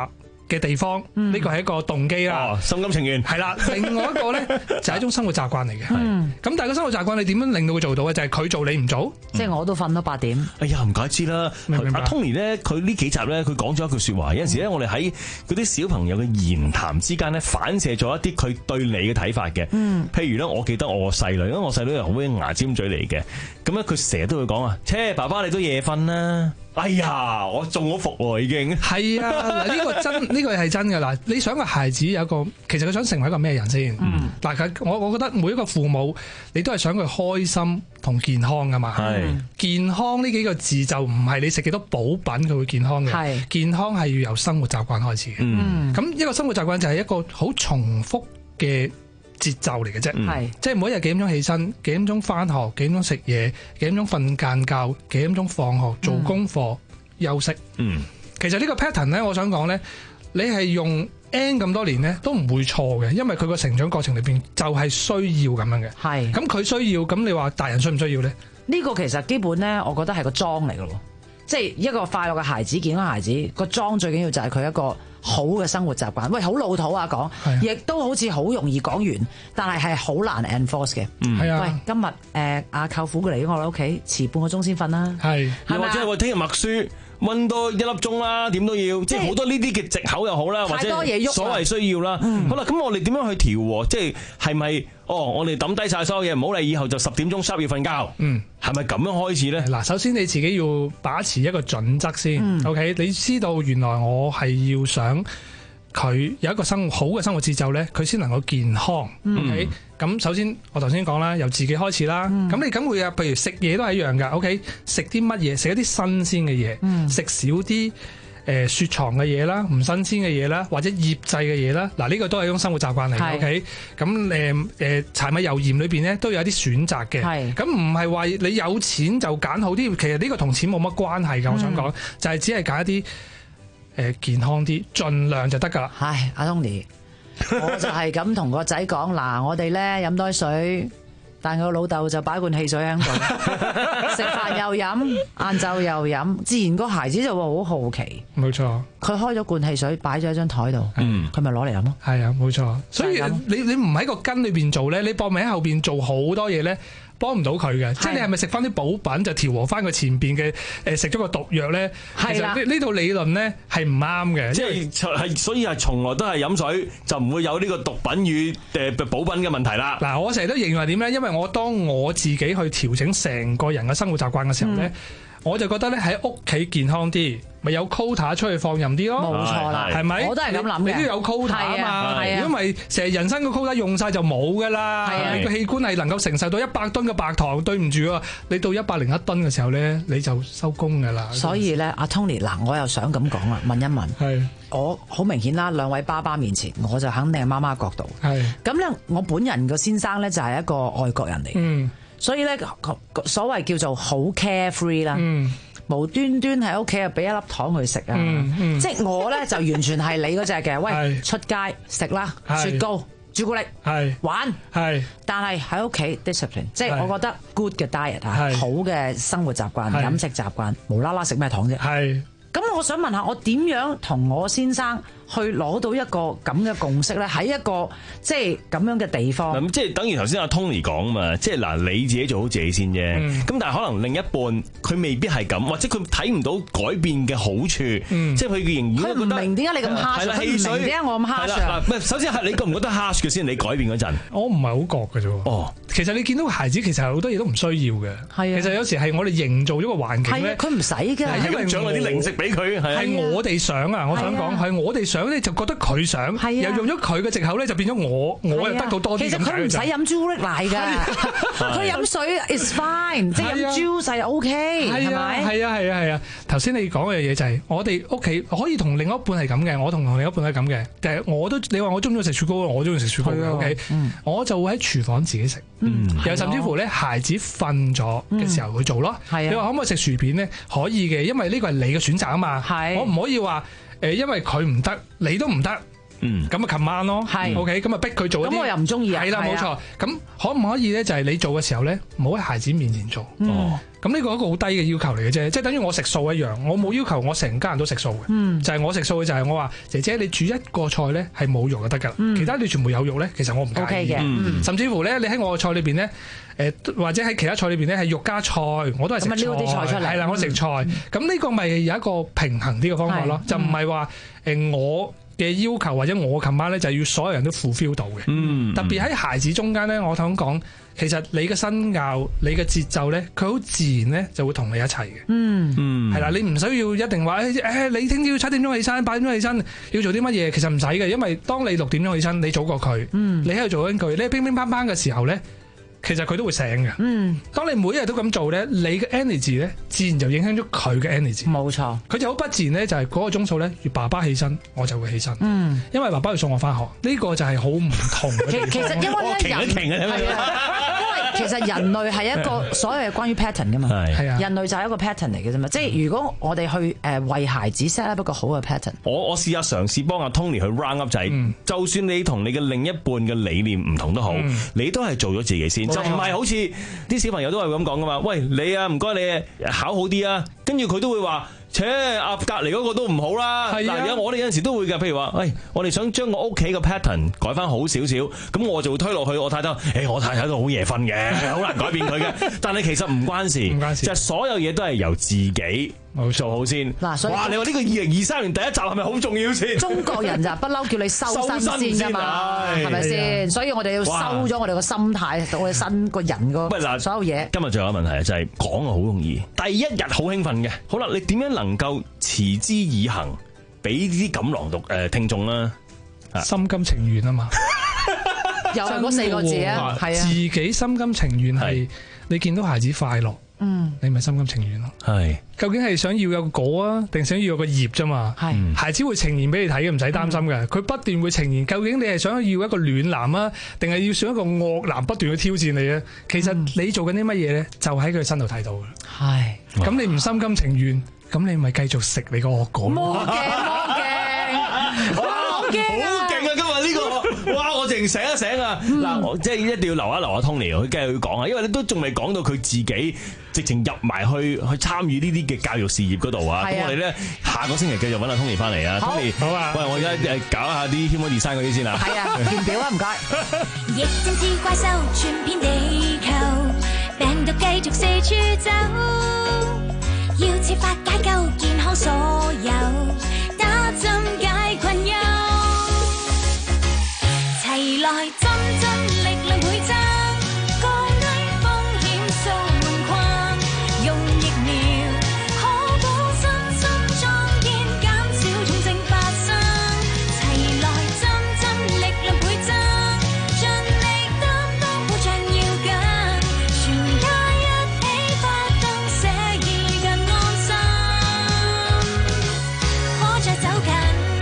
嘅地方，呢個係一個動機啦， 哦，心甘情願係啦。另外一個咧就係一種生活習慣嚟嘅，咁但係個生活習慣你點樣令到佢做到嘅？就係佢做你唔做， 即係我都瞓到八點。 哎呀，唔怪之啦。阿 Tony 咧，佢呢幾集咧，佢講咗一句說話，有陣時咧，我哋喺嗰啲小朋友嘅言談之間咧，反射咗一啲佢對你嘅睇法嘅。嗯，譬如咧，我記得我個細女，因為我細女係好牙尖嘴嚟嘅，咁咧佢成日都會講啊，切，爸爸你都夜瞓啦。哎呀，我中咗伏喎，已經係啊！嗱，呢個真，呢個係真㗎啦。你想個孩子有一個，其實佢想成為一個咩人先？嗯，嗱，我我覺得每一個父母，你都係想佢開心同健康㗎嘛。係健康呢幾個字就唔係你食幾多補品佢會健康嘅。係健康係要由生活習慣開始嘅。嗯，咁一個生活習慣就係一個好重複嘅節奏嚟嘅啫，係即係每一日幾點鐘起身，幾點鐘翻學，幾點鐘食嘢，幾點鐘瞓間覺，幾點鐘放學做功課、嗯、休息。嗯，其實呢個 pattern 咧，我想講咧，你係用 N 咁多年咧都唔會錯嘅，因為佢個成長過程裏邊就係需要咁樣嘅。係咁佢需要，咁你話大人需唔需要咧？ 呢個其實基本咧，我覺得係個裝嚟嘅咯，即係一個快樂嘅孩子、健康孩子個裝最緊要就係佢一個好嘅生活習慣。喂，好老土啊講，亦都好似好容易講完，但係係好難 enforce 嘅。嗯，係啊。喂，今日誒阿舅父嚟咗我哋屋企，遲半個鐘先瞓啦。係， 又或者我聽日默書溫多一粒鐘啦，點都要，即係好多呢啲嘅藉口又好啦，或者所謂需要啦。嗯、好啦，咁我哋點樣去調和？即係係咪哦？我哋抌低晒所有嘢，唔好理，以後就十點鐘 sharp 要瞓覺。嗯，係咪咁樣開始咧？ 嗱，首先你自己要把持一個準則先。嗯、OK，你知道原來我係要想佢有一個生活好嘅生活節奏咧，佢先能夠健康。嗯、OK，咁首先我頭先講啦，由自己開始啦。咁、嗯、你咁會啊，譬如食嘢都係一樣噶。OK，食啲乜嘢？食一啲新鮮嘅嘢，食少啲誒雪藏嘅嘢啦，唔新鮮嘅嘢啦，或者醃製嘅嘢啦。嗱，呢個都係一種生活習慣嚟嘅。OK，咁誒誒柴米油鹽裏邊咧都有啲選擇嘅。係，咁唔係話你有錢就揀好啲，其實呢個同錢冇乜關係㗎。我想講、嗯、就係只係揀一啲。誒，健康啲，盡量就得噶啦。 唉，阿 Tony，我就係咁同個仔講，嗱，我哋咧飲多水，但個老豆就擺罐汽水喺度，食飯又飲，晏晝又飲，自然個孩子就會好好奇。冇錯，佢開咗罐汽水，擺咗喺張台度，嗯，佢咪攞嚟飲咯。係啊，冇錯。所以你你唔喺個根裏邊做咧，你搏命喺後邊做好多嘢咧。幫唔到佢嘅，即係你係咪食翻啲補品就調和翻佢前邊嘅誒食咗個毒藥咧？其實呢呢套理論咧係唔啱嘅， 即係係所以係從來都係飲水就唔會有呢個毒品與誒補品嘅問題啦。 嗱，我成日都形容係點咧？因為我當我自己去調整成個人嘅生活習慣嘅時候咧，嗯、我就覺得咧喺屋企健康啲。咪有 quota 出去放任啲咯，冇錯啦，係咪？我都係咁諗嘅。你都有 quota 啊嘛，如果唔係成日人生個 quota 用晒就冇噶啦。你個器官係能夠承受到一百噸嘅白糖，對唔住啊，你到一百零一噸嘅時候咧，你就收工噶啦。所以咧，阿 Tony 嗱，我又想咁講啦，問一問。係。我好明顯啦，兩位爸爸面前，我就肯定係媽媽角度。係。咁咧，我本人個先生咧就係一個外國人嚟。嗯。所以咧，所謂叫做好 carefree 啦。嗯。無端端喺屋企啊，俾一粒糖佢食啊！嗯嗯、即係我咧就完全係你嗰隻嘅，喂，出街食啦，雪糕、朱古力，玩，但係喺屋企 discipline， 即係我覺得 good 嘅 diet 啊，好嘅生活習慣、飲食習慣，無啦啦食咩糖啫？咁我想問下，我點樣同我先生去攞到一個咁嘅共識咧？喺一個即係咁樣嘅地方， 咁即係等於頭先阿 Tony 講啊嘛，即係嗱你自己做好自己先啫。咁、嗯、但係可能另一半佢未必係咁，或者佢睇唔到改變嘅好處，嗯、即係佢仍然佢唔明點解你咁 harsh，佢唔明點解我咁 harsh。首先係你覺唔覺得 harsh 嘅先？你改變嗰陣， 我唔係好覺嘅啫。哦，其實你見到個孩子其實好多嘢都唔需要嘅。係啊，其實有時係我哋營造咗個環境咧， 佢唔使嘅， 係因為獎勵啲零食俾佢， 係我哋想啊！我想講係我哋想咧，就覺得佢想，又用咗佢嘅藉口咧，就變咗我，我又得到多啲咁解。其實佢唔使飲朱古力奶㗎，佢飲水 is fine，即係飲 juice 係 OK，係咪？係啊係啊係啊！頭先你講嘅嘢就係我哋屋企可以同另一半係咁嘅，我同另一半係咁嘅。但係我都你話我中唔中意食雪糕，我中意食雪糕嘅 OK，我就會喺廚房自己食，又甚至乎咧孩子瞓咗嘅時候去做咯。你話可唔可以食薯片咧？可以嘅，因為呢個係你嘅選擇啊嘛。我唔可以話誒，因為佢唔得，你都唔得。 嗯，咁啊 command 咯，係 OK，咁啊逼佢做一啲， 咁我又唔中意啊， 係啦，冇錯。咁可唔可以咧？就係你做嘅時候咧，唔好喺孩子面前做。 哦， 咁呢個係一個好低嘅要求嚟嘅啫，即係等於我食素一樣，我冇要求我成家人都食素嘅。嗯，就係我食素嘅就係我話姐姐你煮一個菜咧係冇肉就得㗎啦，其他你全部有肉咧，其實我唔介意 OK 嘅。嗯， 甚至乎咧，你喺我嘅菜裏邊咧。誒或者喺其他菜裏邊咧係肉加菜，我都係食菜， 撩啲菜出嚟， 係啦，我食菜。咁呢、嗯、個咪有一個平衡啲嘅方法咯，就唔係話誒我嘅要求或者我琴晚咧就要所有人都 fulfill 到嘅。嗯，特別喺孩子中間咧，我想講，其實你嘅身教、你嘅節奏咧，佢好自然咧就會同你一齊嘅。嗯嗯，係啦，你唔需要一定話誒、哎、你聽朝要七點鐘起身，八點鐘起身要做啲乜嘢，其實唔使嘅，因為當你六點鐘起身，你早過佢，嗯、你喺度做緊佢，你乒乒乓乓嘅時候咧。其實佢都會醒嘅。嗯，當你每日都咁做咧，你嘅 energy 咧，自然就影響咗佢嘅 energy。 冇錯， 佢就好不自然咧，就係嗰個鐘數咧，如爸爸起身，我就會起身。嗯，因為爸爸要送我翻學，呢、這個就係好唔同嘅地方。 其實因為咧人係啊。其實人類係一個所有嘢關於 pattern 噶嘛，係啊，人類就係一個 pattern 嚟嘅啫嘛，即係如果我哋去誒為孩子 set up 一個好嘅 pattern， 我我試下嘗試幫阿 Tony 去 round up 就係、嗯，就算你同你嘅另一半嘅理念唔同都好，嗯、你都係做咗自己先，就唔係好似啲小朋友都係咁講噶嘛，喂你啊唔該你考好啲啊，跟住佢都會話。切，阿隔離嗰個都唔好啦。嗱，而家我哋有陣時都會㗎，譬如話，喂，我哋想將個屋企個 pattern 改翻好少少，咁我就會推落去我太太。誒、欸，我太太都好夜瞓嘅，好難改變佢嘅。但係其實唔關事，唔關事，就係、所有嘢都係由自己做好先。嗱，所以哇，你話呢個二零二三年第一集係咪好重要先？ 中國人就不嬲叫你收身先㗎嘛，係咪先？所以我哋要收咗我哋個心態，我哋新個人個所有嘢。 今日最後一個問題就係講啊好容易，第一日好興奮嘅。好啦，你點樣能夠持之以恆，俾啲錦囊讀誒聽眾啦， 心甘情願啊嘛， 又係嗰四個字啊，係啊， 自己心甘情願係你見到孩子快樂，嗯，你咪心甘情願咯，係。究竟係想要有個果啊，定想要有個葉啫嘛？係，孩子會呈現俾你睇嘅，唔使擔心嘅。佢、嗯、不斷會呈現，究竟你係想要一個暖男啊，定係要想一個惡男不斷去挑戰你啊？其實你做緊啲乜嘢咧，就喺佢身度睇到嘅。係，咁你唔心甘情願。咁你咪繼續食你個惡果。 魔鏡，魔鏡，哇，好勁啊！ 好勁啊！今日呢個，哇！我淨醒一醒啊！嗱、嗯，我即係一定要留一留阿 Tony，佢繼續講啊，因為你都仲未講到佢自己直情入埋去去參與呢啲嘅教育事業嗰度啊。咁我哋咧下個星期繼續揾阿 Tony 翻嚟啊。Tony，好啊！喂，我而家誒搞下啲 human design 嗰啲先啊。 係啊，填表啊，唔該。 疫症似怪獸，傳遍地球，病毒繼續四處走。要設法解救健康所有，打針解困憂，齊來針針力量倍增，降低風險掃門框，用疫苗可保身心壯健，減少重症發生，齊來針針力量倍增，盡力擔當保障要緊，全家一起發動社意更安心，可再走近。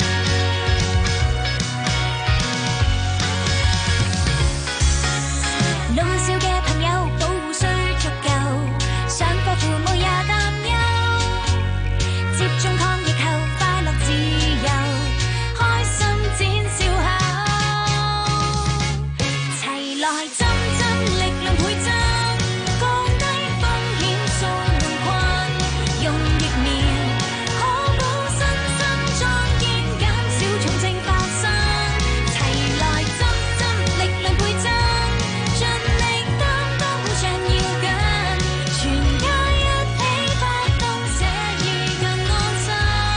老少嘅朋友保護需足夠，上課父母也擔憂，接種抗疫後快樂自由，開心展笑口，齊來針針力量倍增，降低風險掃門困，用疫苗可保身心壯健，減少重症發生，齊來針針力量倍增，盡力擔當保障要緊，全家一起發動社意更安心，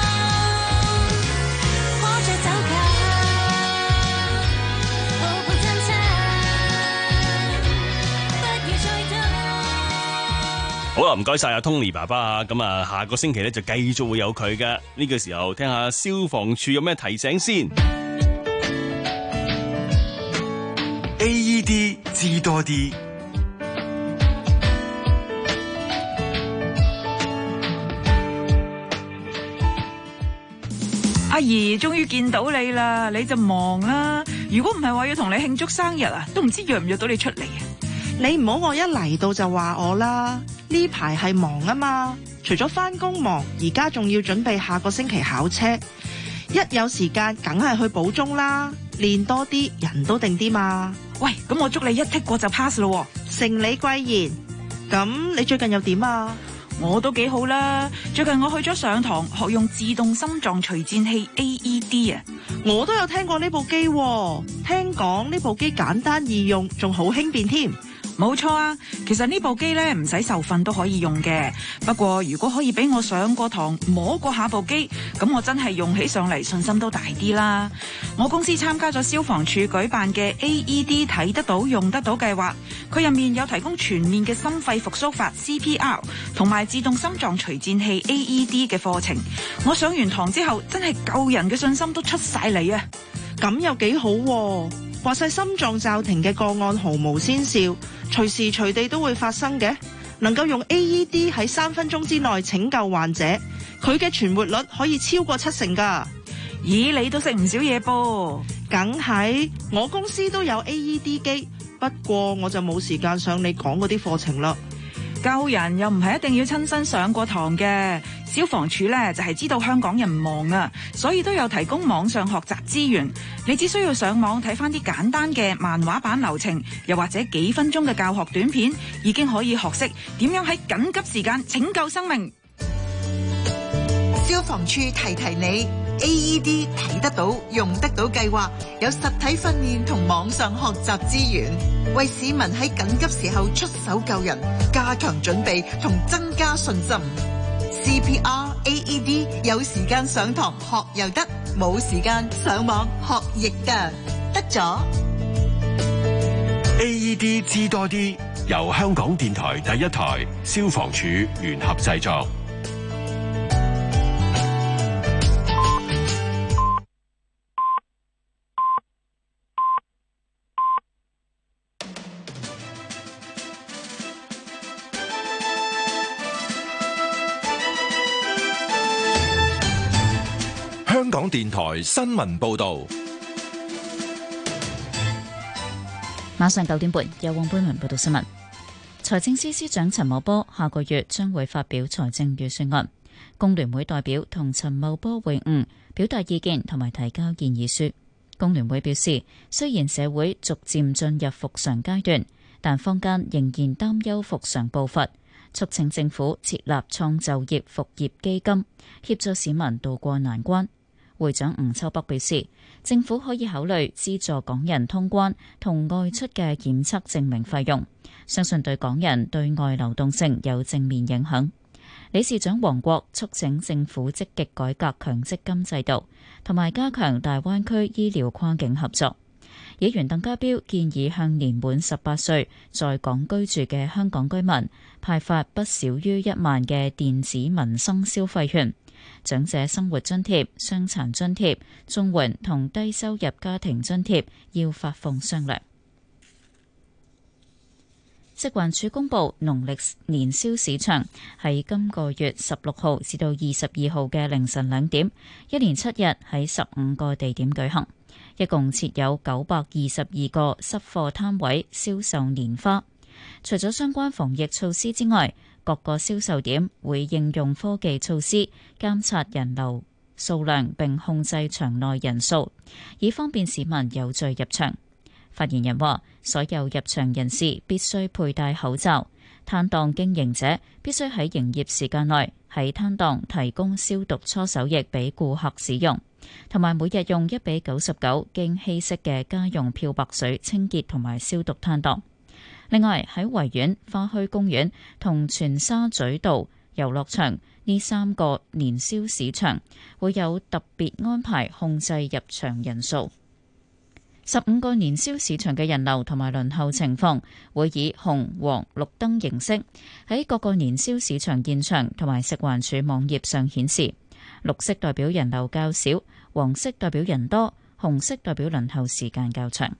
可再走近，抱抱親親，不要再等。 好啦，唔該晒阿 Tony 爸爸啊，咁啊下個星期咧就繼續會有佢嘅。呢個時候聽下消防處有咩提醒先。 A E D 知多啲。 阿姨終於見到你啦，你就忙啦。如果唔係話要同你慶祝生日啊，都唔知約唔約到你出嚟啊。 你唔好我一嚟到就話我啦，呢排係忙啊嘛，除咗返工忙，而家仲要準備下個星期考車。 一有時間梗係去補鐘啦，練多啲，人都定啲嘛。 喂，咁我祝你一剔過就 pass 咯。 承你貴言。咁你最近又點啊？ 我都幾好啦，最近我去咗上堂學用自動心臟除顫器 A E D 啊。 我都有聽過呢部機喎，聽講呢部機簡單易用，仲好輕便添。 冇錯啊，其實呢部機咧唔使受訓都可以用嘅。不過如果可以俾我上過堂摸過下部機，咁我真係用起上嚟信心都大啲啦。我公司參加咗消防處舉辦嘅 A E D 睇得到用得到計劃，佢入面有提供全面嘅心肺復甦法 C P R 同埋自動心臟除顫器 A E D 嘅課程。我上完堂之後，真係救人嘅信心都出晒嚟啊！ 咁又幾好喎，話晒心臟驟停嘅個案毫無先兆，隨時隨地都會發生嘅，能夠用 A E D 喺三分鐘之內拯救患者，佢嘅存活率可以超過七成㗎。 咦，你都識唔少嘢噃？ 梗係，我公司都有 A E D 機，不過我就冇時間上你講嗰啲課程啦。 救人又唔係一定要親身上過堂嘅，消防處呢就係知道香港人忙啊，所以都有提供網上學習資源。你只需要上網睇返啲簡單嘅漫畫版流程，又或者幾分鐘嘅教學短片，已經可以學識點樣喺緊急時間拯救生命。 消防處提提你 ，A E D 睇得到、用得到計劃有實體訓練同網上學習資源，為市民喺緊急時候出手救人，加強準備同增加信心。C P R、A E D 有時間上堂學又得，冇時間上網學亦得，得咗。 A E D 知多啲，由香港電台第一台、消防處聯合製作。 香港電台新聞報道， 晚上九點半由黃貝文報道新聞。財政司司長陳茂波下個月將會發表財政預算案，工聯會代表同陳茂波會晤，表達意見同埋提交建議書。工聯會表示，雖然社會逐漸進入復常階段，但坊間仍然擔憂復常步伐，促請政府設立創就業復業基金，協助市民渡過難關。會長吳秋北表示，政府可以考慮資助港人通關同外出嘅檢測證明費用，相信對港人對外流動性有正面影響。理事長黃國促請政府積極改革強積金制度，同埋加強大灣區醫療跨境合作。議員鄧家彪建議向年滿十八歲在港居住嘅香港居民派發不少於一萬嘅電子民生消費券。長者生活津貼、傷殘津貼、綜援同低收入家庭津貼要發放雙糧。食環署公布農曆年宵市場喺今個月十六號至到二十二號嘅凌晨兩點，一連七日喺十五個地點舉行，一共設有九百二十二個濕貨攤位銷售年花。除咗相關防疫措施之外，各個銷售點會應用科技措施監察人流數量並控制場內人數，以方便市民有序入場。發言人話，所有入場人士必須佩戴口罩，攤檔經營者必須喺營業時間內喺攤檔提供消毒搓手液俾顧客使用，同埋每日用一比九十九經稀釋嘅家用漂白水清潔同埋消毒攤檔。另外喺維園、花墟公園同荃沙咀道遊樂場呢三個年宵市場會有特別安排控制入場人數。十五個年宵市場嘅人流同埋輪候情況會以紅、黃、綠燈形式喺各個年宵市場現場同埋食環署網頁上顯示。綠色代表人流較少，黃色代表人多，紅色代表輪候時間較長。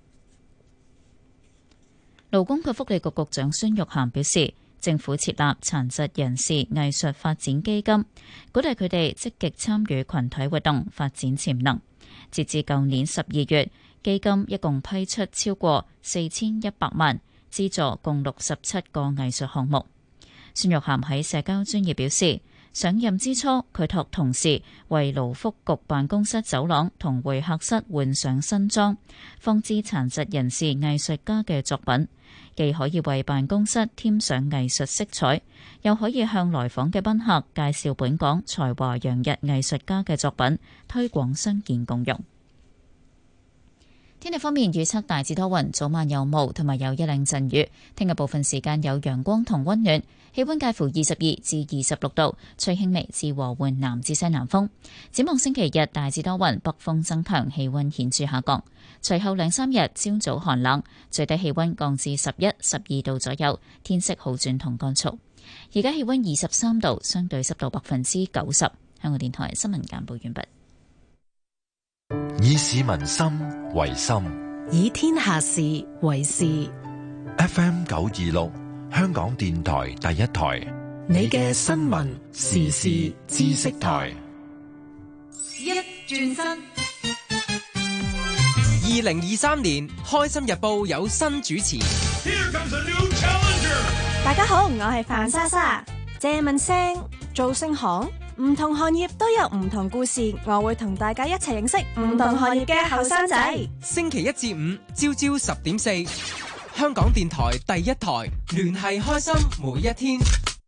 勞工及福利局局長孫玉菡表示，政府設立殘疾人士藝術發展基金，鼓勵佢哋積極參與群體活動，發展潛能。截至舊年十二月，基金一共批出超過四千一百萬，資助共六十七個藝術項目。孫玉菡喺社交專頁表示， 上任之初，佢託同事為勞福局辦公室走廊同會客室換上新裝，放置殘疾人士藝術家嘅作品，既可以為辦公室添上藝術色彩，又可以向來訪嘅賓客介紹本港才華洋溢藝術家嘅作品，推廣傷健共融。天氣方面預測大致多雲，早晚有霧同埋有一兩陣雨。聽日部分時間有陽光同溫暖，氣溫介乎二十二至二十六度，吹輕微至和緩南至西南風。展望星期日大致多雲，北風增強，氣溫顯著下降。隨後兩三日朝早寒冷，最低氣溫降至十一、十二度左右，天色好轉同乾燥。而家氣溫二十三度，相對濕度百分之九十。香港電台新聞簡報完畢。 以市民心為心， 以天下事為事。 F M 九二六，香港電台第一台， 你嘅新聞時事知識台。 一轉身，二零二三年開心日報有新主持。 大家好，我係范莎莎。借問聲，做星行，唔同行業都有唔同故事，我會同大家一齊認識唔同行業嘅後生仔。 星期一至五朝朝十點四，香港電台第一台，聯繫開心每一天。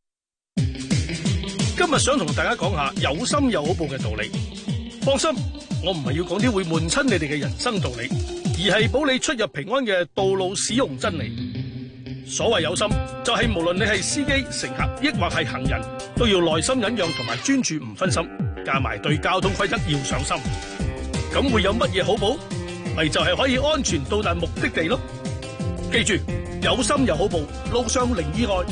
今日想同大家講下有心有好報嘅道理。放心，我唔係要講啲會悶親你哋嘅人生道理，而係保你出入平安嘅道路使用真理。所謂有心，就係無論你係司機、乘客，抑或係行人，都要耐心忍讓同埋專注唔分心，加埋對交通規則要上心。咁會有乜嘢好報？咪就係可以安全到達目的地咯。記住，有心有好報，路上零意外。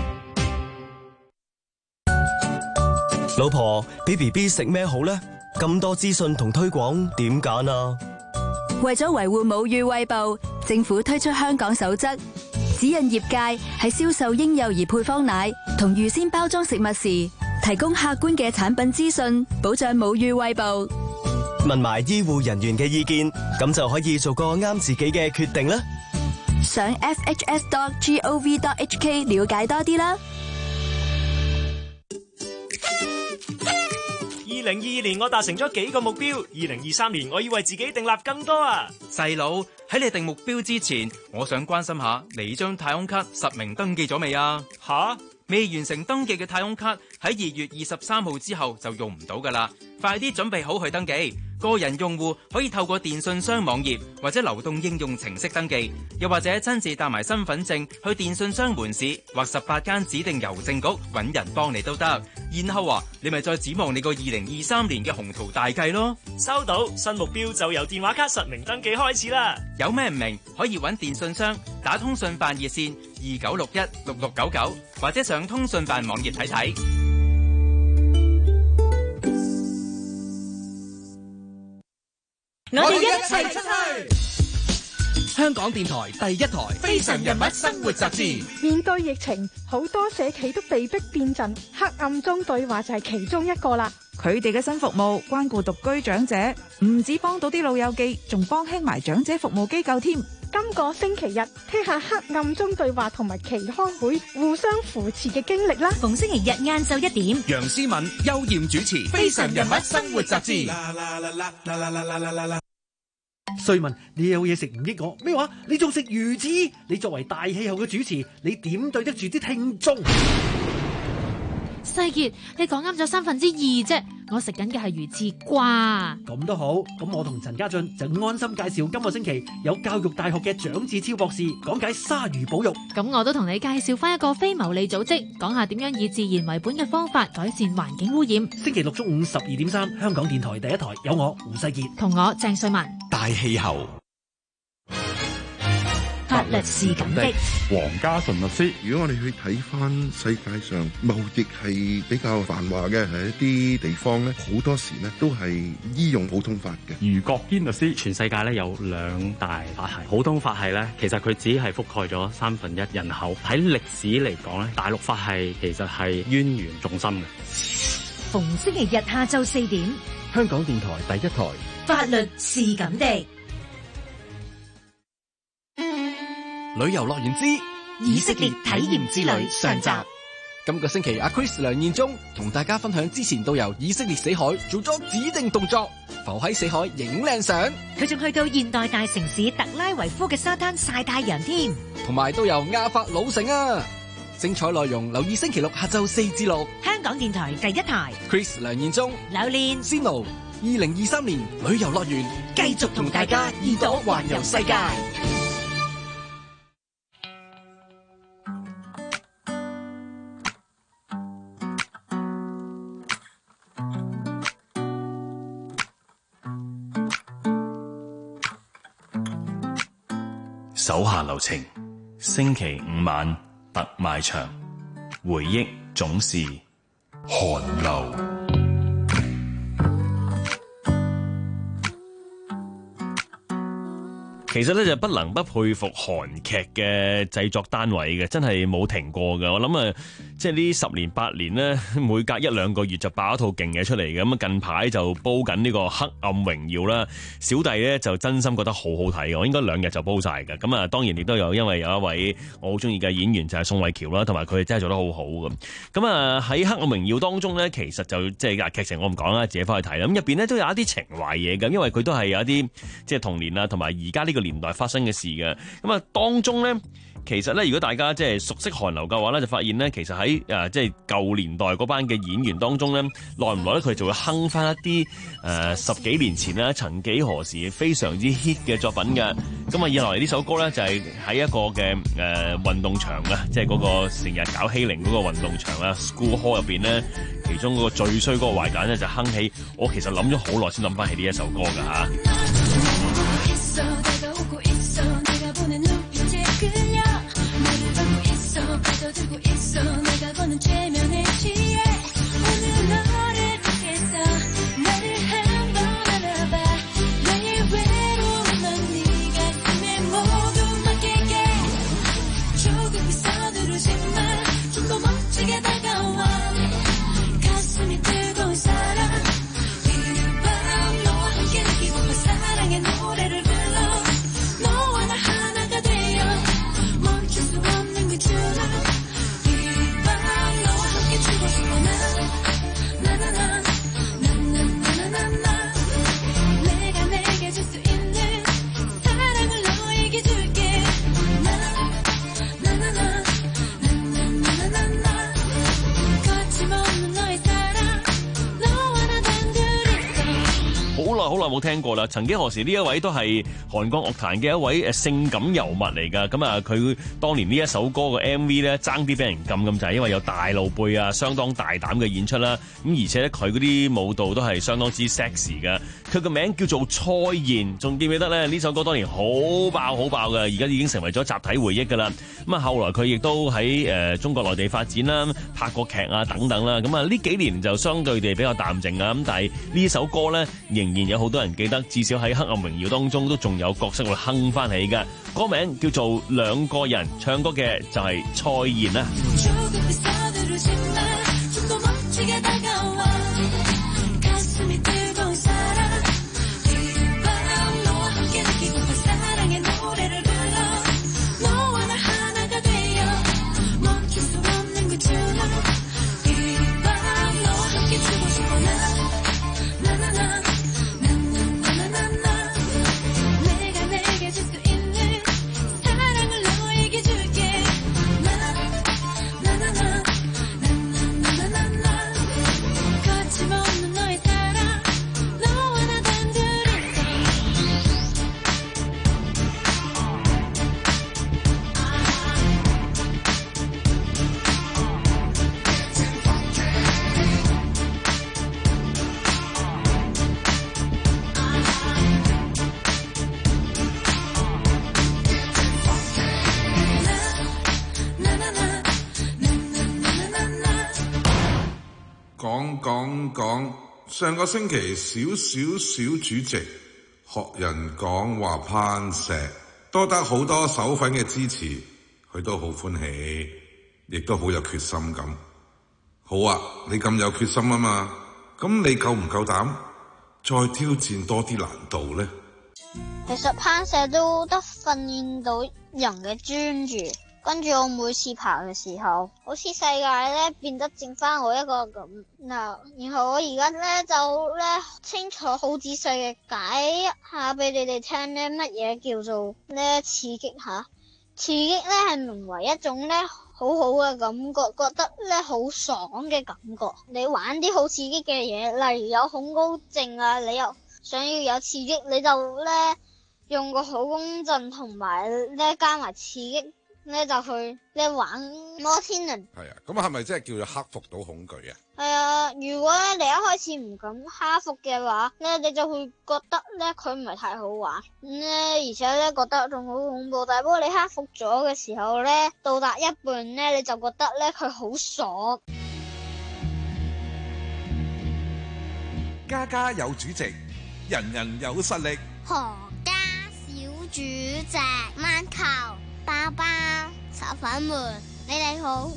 老婆，俾 B B 食咩好呢？咁多資訊同推廣，點揀啊？ 為咗維護母乳餵哺，政府推出香港守則，指引業界喺銷售嬰幼兒配方奶同預先包裝食物時，提供客觀嘅產品資訊，保障母乳餵哺。 問埋醫護人員嘅意見，咁就可以做個啱自己嘅決定啦。 上 f h s dot gov dot h k 了解多啲啦。 二零二二年我達成咗幾個目標，二零二三年我要為自己訂立更多啊！ 細佬，喺你定目標之前，我想關心下你張太空卡實名登記咗未啊？ 吓？ 未完成登記嘅太空卡喺二月二十三號之後就用唔到噶啦，快啲準備好去登記。個人用戶可以透過電信商網頁或者流動應用程式登記，又或者親自帶埋身份證去電信商門市或十八間指定郵政局揾人幫你都得。然後啊，你咪再指望你個二零二三年嘅宏圖大計咯。 收到，新目標就由電話卡實名登記開始啦。 有咩唔明可以揾電信商打通訊辦熱線二九六一六六九九，或者上通訊辦網頁睇睇。 我哋一齊出去！ 香港電台第一台《非常人物生活雜誌》。 面對疫情，好多社企都被逼變陣，黑暗中對話就係其中一個啦。 佢哋嘅新服務關顧獨居長者，唔止幫到啲老友記，仲幫輕埋長者服務機構添。 今個星期日聽下黑暗中對話同埋期刊會互相扶持嘅經歷啦。 逢星期日晏晝一點， 楊思敏、邱艷主持《非常人物生活雜誌》。 瑞文，你有嘢食唔益我咩話？你仲食魚翅？你作為大氣候嘅主持，你點對得住啲聽眾？ 世傑，你講啱咗三分之二啫，我食緊嘅係魚翅啩。 咁都好，咁我同陳家俊就安心介紹今個星期有教育大學嘅蔣志超博士講解鯊魚保育。 咁我都同你介紹翻一個非牟利組織，講下點樣以自然為本嘅方法改善環境污染。 星期六中午十二點三，香港電台第一台有我胡世傑同我鄭瑞文。 大氣候。 法律是咁的， 黃家順律師。如果我哋去睇翻世界上貿易係比較繁華嘅係一啲地方咧，好多時咧都係依用普通法嘅。 余國堅律師。 全世界咧有兩大法系，普通法系咧其實佢只係覆蓋咗三分一人口。喺歷史嚟講咧，大陸法系其實係淵源重深嘅。 逢星期日下晝四點， 香港電台第一台， 法律是咁的。 旅遊樂園之以色列體驗之旅上集。 今個星期阿 Chris 梁彥宗同大家分享之前導遊以色列死海做咗指定動作，浮喺死海影靚相， 佢仲去到現代大城市特拉維夫嘅沙灘曬太陽添， 同埋都有亞法老城啊！精彩內容留意星期六下晝四至六， 香港電台第一台 Chris 梁彥宗、 柳蓮、 Sino，二零二三年旅遊樂園繼續同大家耳朵環遊世界。 手下留情，星期五晚特賣場，回憶總是寒流。其實咧就不能不佩服韓劇嘅製作單位嘅，真係冇停過嘅。我諗啊，即係呢十年八年咧，每隔一兩個月就爆一套勁嘢出嚟嘅。咁啊，近排就煲緊呢個《黑暗榮耀》啦。小弟咧就真心覺得好好睇嘅，我應該兩日就煲晒嘅。咁啊，當然亦都有因為有一位我好中意嘅演員就係宋慧喬啦，同埋佢真係做得好好咁。咁啊喺《黑暗榮耀》當中咧，其實就即係劇情我唔講啦，自己翻去睇啦。咁入邊咧都有一啲情懷嘢嘅，因為佢都係有一啲即係童年啊，同埋而家呢個年代發生嘅事嘅，咁啊當中咧，其實咧如果大家即係熟悉韓流嘅話咧，就發現咧，其實喺誒即係舊年代嗰班嘅演員當中咧，耐唔耐咧佢就會哼翻一啲誒、呃、十幾年前咧，曾幾何時非常之 hit 嘅作品嘅。咁啊，以來呢首歌咧就係喺一個嘅誒運動場啊，即係嗰個成日搞欺凌嗰個運動場啊 School Hall 入邊咧，其中嗰個最衰嗰個壞蛋咧就哼起，我其實諗咗好耐先諗翻起呢一首歌㗎嚇。好耐冇聽過啦！曾幾何時呢一位都係韓國樂壇嘅一位誒性感尤物嚟㗎。咁啊，佢當年呢一首歌嘅 M V 咧，爭啲俾人禁咁就係因為有大露背啊，相當大膽嘅演出啦。咁而且咧，佢嗰啲舞蹈都係相當之 sexy 㗎。佢個名叫做蔡妍，仲記唔記得咧？呢首歌當年好爆好爆㗎，而家已經成為咗集體回憶㗎啦。咁啊，後來佢亦都喺誒中國內地發展啦，拍過劇啊等等啦。咁啊，呢幾年就相對地比較淡靜啊。咁但係呢首歌咧，仍然有好多人記得，至少喺《黑暗榮耀》當中都仲有角色會哼翻起嘅。歌名叫做《兩個人》，唱歌嘅就係蔡妍啦。 講講講，上個星期小小小主席學人講話攀石，多得好多手粉嘅支持，佢都好歡喜，亦都好有決心咁。好啊，你咁有決心啊嘛，咁你夠唔夠膽再挑戰多啲難度呢？ 其實攀石都得訓練到人嘅專注， 跟住我每次爬嘅時候，好似世界咧變得剩翻我一個咁嗱，然後我而家咧就咧清楚好仔細嘅解下俾你哋聽咧，乜嘢叫做咧刺激吓？刺激咧係名為一種咧好好嘅感覺，覺得咧好爽嘅感覺。你玩啲好刺激嘅嘢，例如有恐高症啊，你又想要有刺激，你就咧用個好公陣同埋咧加埋刺激。咧就去咧玩摩天輪。 係啊，咁係咪即係叫做克服到恐懼啊？ 係啊，如果咧你一開始唔敢克服嘅話咧，你就會覺得咧佢唔係太好玩咧，而且咧覺得仲好恐怖。但係不過你克服咗嘅時候咧，到達一半咧，你就覺得咧佢好爽。 家家有主席，人人有實力。 何家小主席，饅頭。包包、炒粉們，你哋好。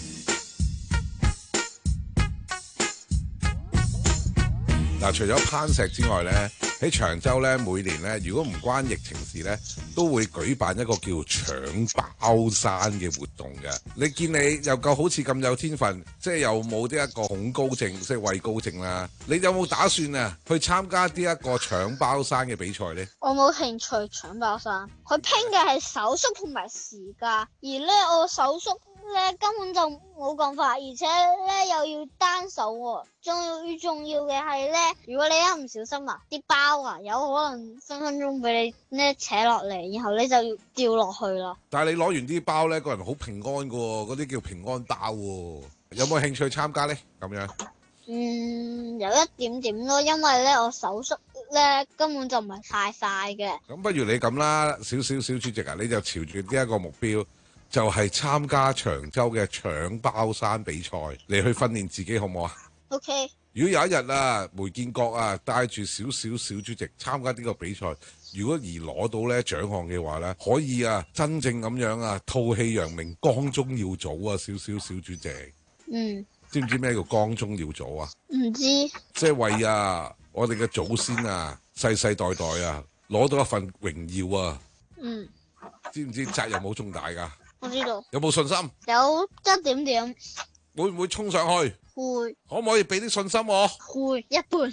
嗱，除咗攀石之外咧，喺長洲咧，每年咧，如果唔關疫情事咧，都會舉辦一個叫搶包山嘅活動嘅。你見你又夠好似咁有天分，即係又冇呢一個恐高症，即係畏高症啦。你有冇打算啊去參加呢一個搶包山嘅比賽呢？ 我冇興趣搶包山，佢拼嘅係手速同埋時間，而咧我手速咧根本就冇咁快，而且咧又要單手喎。仲要重要嘅係咧，如果你一唔小心啊，啲包啊有可能分分鐘俾你咧扯落嚟，然後你就要掉落去啦。 但係你攞完啲包咧，個人好平安噶，嗰啲叫平安包喎。有冇興趣參加咧？咁樣？ 嗯，有一點點咯，因為咧我手速咧根本就唔係太快嘅。 咁不如你咁啦，少少小主席啊，你就朝住呢一個目標，就係參加長洲嘅搶包山比賽，你去訓練自己好唔好啊 ？OK。 如果有一日啊，梅建國啊帶住少少小主席參加呢個比賽，如果而攞到咧獎項嘅話咧，可以啊真正咁樣啊吐氣揚名，光宗耀祖啊！少少小主席。 嗯。 知唔知咩叫光宗耀祖啊？ 唔知。 即係為啊我哋嘅祖先啊世世代代啊攞到一份榮耀啊。 嗯。 知唔知責任好重大㗎？ 我知道。 有冇信心？ 有一點點。 會唔會衝上去？ 會。 可唔可以俾啲信心我？ 會，一半。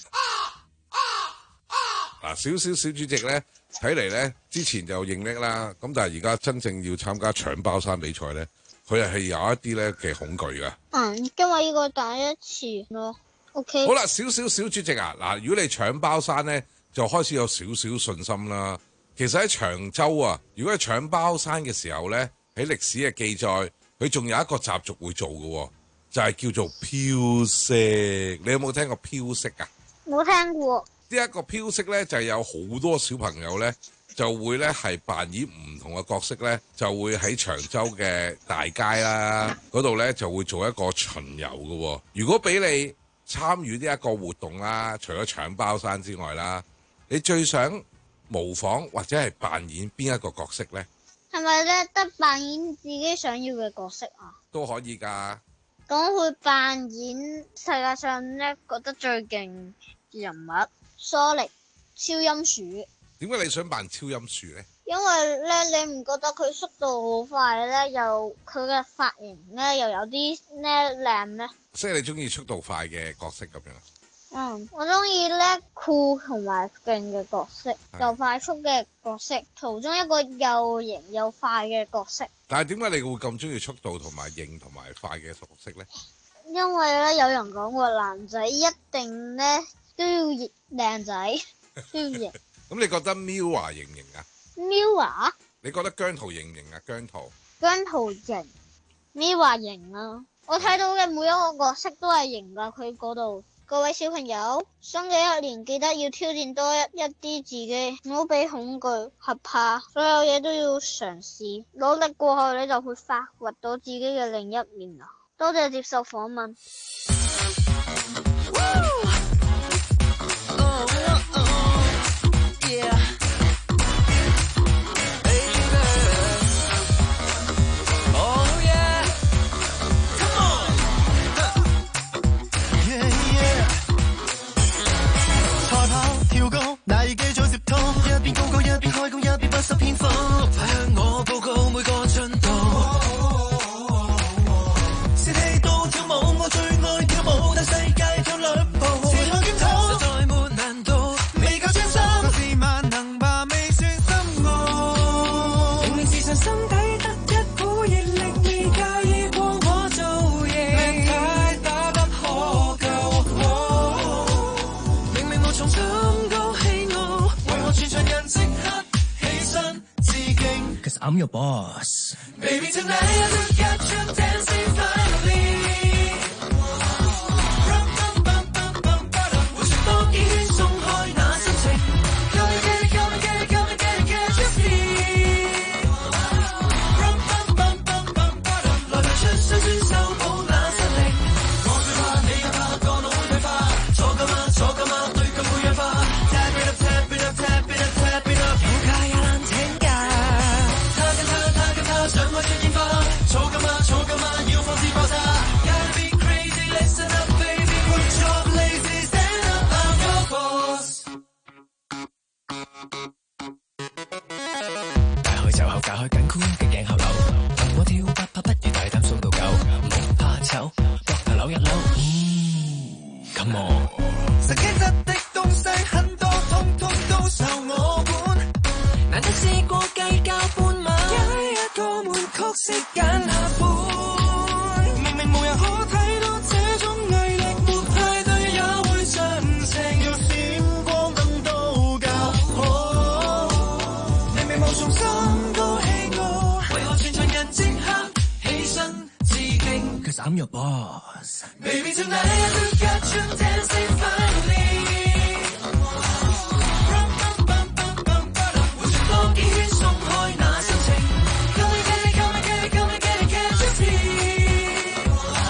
嗱，少少小主席咧，睇嚟咧之前就認叻啦，咁但係而家真正要參加搶包山比賽咧，佢係有一啲咧嘅恐懼㗎。 嗯，因為呢個第一次咯。OK。 好啦，少少小主席啊，嗱，如果你搶包山咧，就開始有少少信心啦。其實喺長洲啊，如果係搶包山嘅時候咧，喺歷史嘅記載，佢仲有一個習俗會做嘅，就係叫做飄色。你有冇聽過飄色啊？ 冇聽過。 呢一個飄色咧，就係有好多小朋友咧，就會咧係扮演唔同嘅角色咧，就會喺長洲嘅大街啦嗰度咧，就會做一個巡遊嘅。如果俾你參與呢一個活動啦，除咗搶包山之外啦，你最想模仿或者係扮演邊一個角色呢？ 係咪咧得扮演自己想要嘅角色啊？ 都可以㗎。 咁會扮演世界上咧覺得最勁嘅人物，蘇力超音鼠。 點解你想扮超音鼠呢？ 因為咧你唔覺得佢速度好快咧，又佢嘅髮型咧又有啲咧靚咩？ 即係你中意速度快嘅角色咁樣。 嗯，我中意咧酷同埋勁嘅角色，又快速嘅角色，途中一個又型又快嘅角色。 但係點解你會咁中意速度同埋型同埋快嘅角色呢？ 因為咧有人講過，男仔一定咧都要靚仔，都要型。 咁你覺得 Mirror 型唔型啊 ？Mirror？ 你覺得姜濤型唔型啊？姜濤？ 姜濤型 ，Mirror 型啊！我睇到嘅每一個角色都係型噶，佢嗰度。各位小朋友，新嘅一年記得要挑戰多一一啲自己，唔好俾恐懼、害怕，所有嘢都要嘗試，努力過後你就會發掘到自己嘅另一面啊！多謝接受訪問。 那要記咗接通，一邊高歌一邊開工一邊不失篇幅，快向我報告每個進度。 I'm your boss. Baby, tonight I look at you dancing finally. 活出多幾圈鬆開那心情 Come and get it, come and get it, come and get it, get your feet 來排出雙雙修補那實力我最怕你又怕個腦會退化錯㗎嘛錯㗎嘛對腳會氧化 Tap it up, tap it up, tap it up, tap it up 有價有難請假他跟他他跟他想開出煙花錯㗎嘛錯㗎嘛要放肆爆炸 Gotta be crazy, listen up baby Put your lazy stand up, I'm your boss 大開就後，解開緊箍嘅頸後扭，同我跳八拍不如大膽數到九，唔好怕醜，膊頭扭一扭，嗯 ，Come on。 神經質的東西很多，通通都受我管。難得試過計較半晚，一一個悶曲式揀下款。明明無人可睇到這種毅力，沒派對也會上成，要閃光燈都較好。明明無從心高氣傲，為何全場人即刻起身致敬 ？Cause I'm your boss. Baby tonight I look at you dancing finally. 活出多幾圈鬆開那心情 Come and get it, come and get it, come and get it, get your feet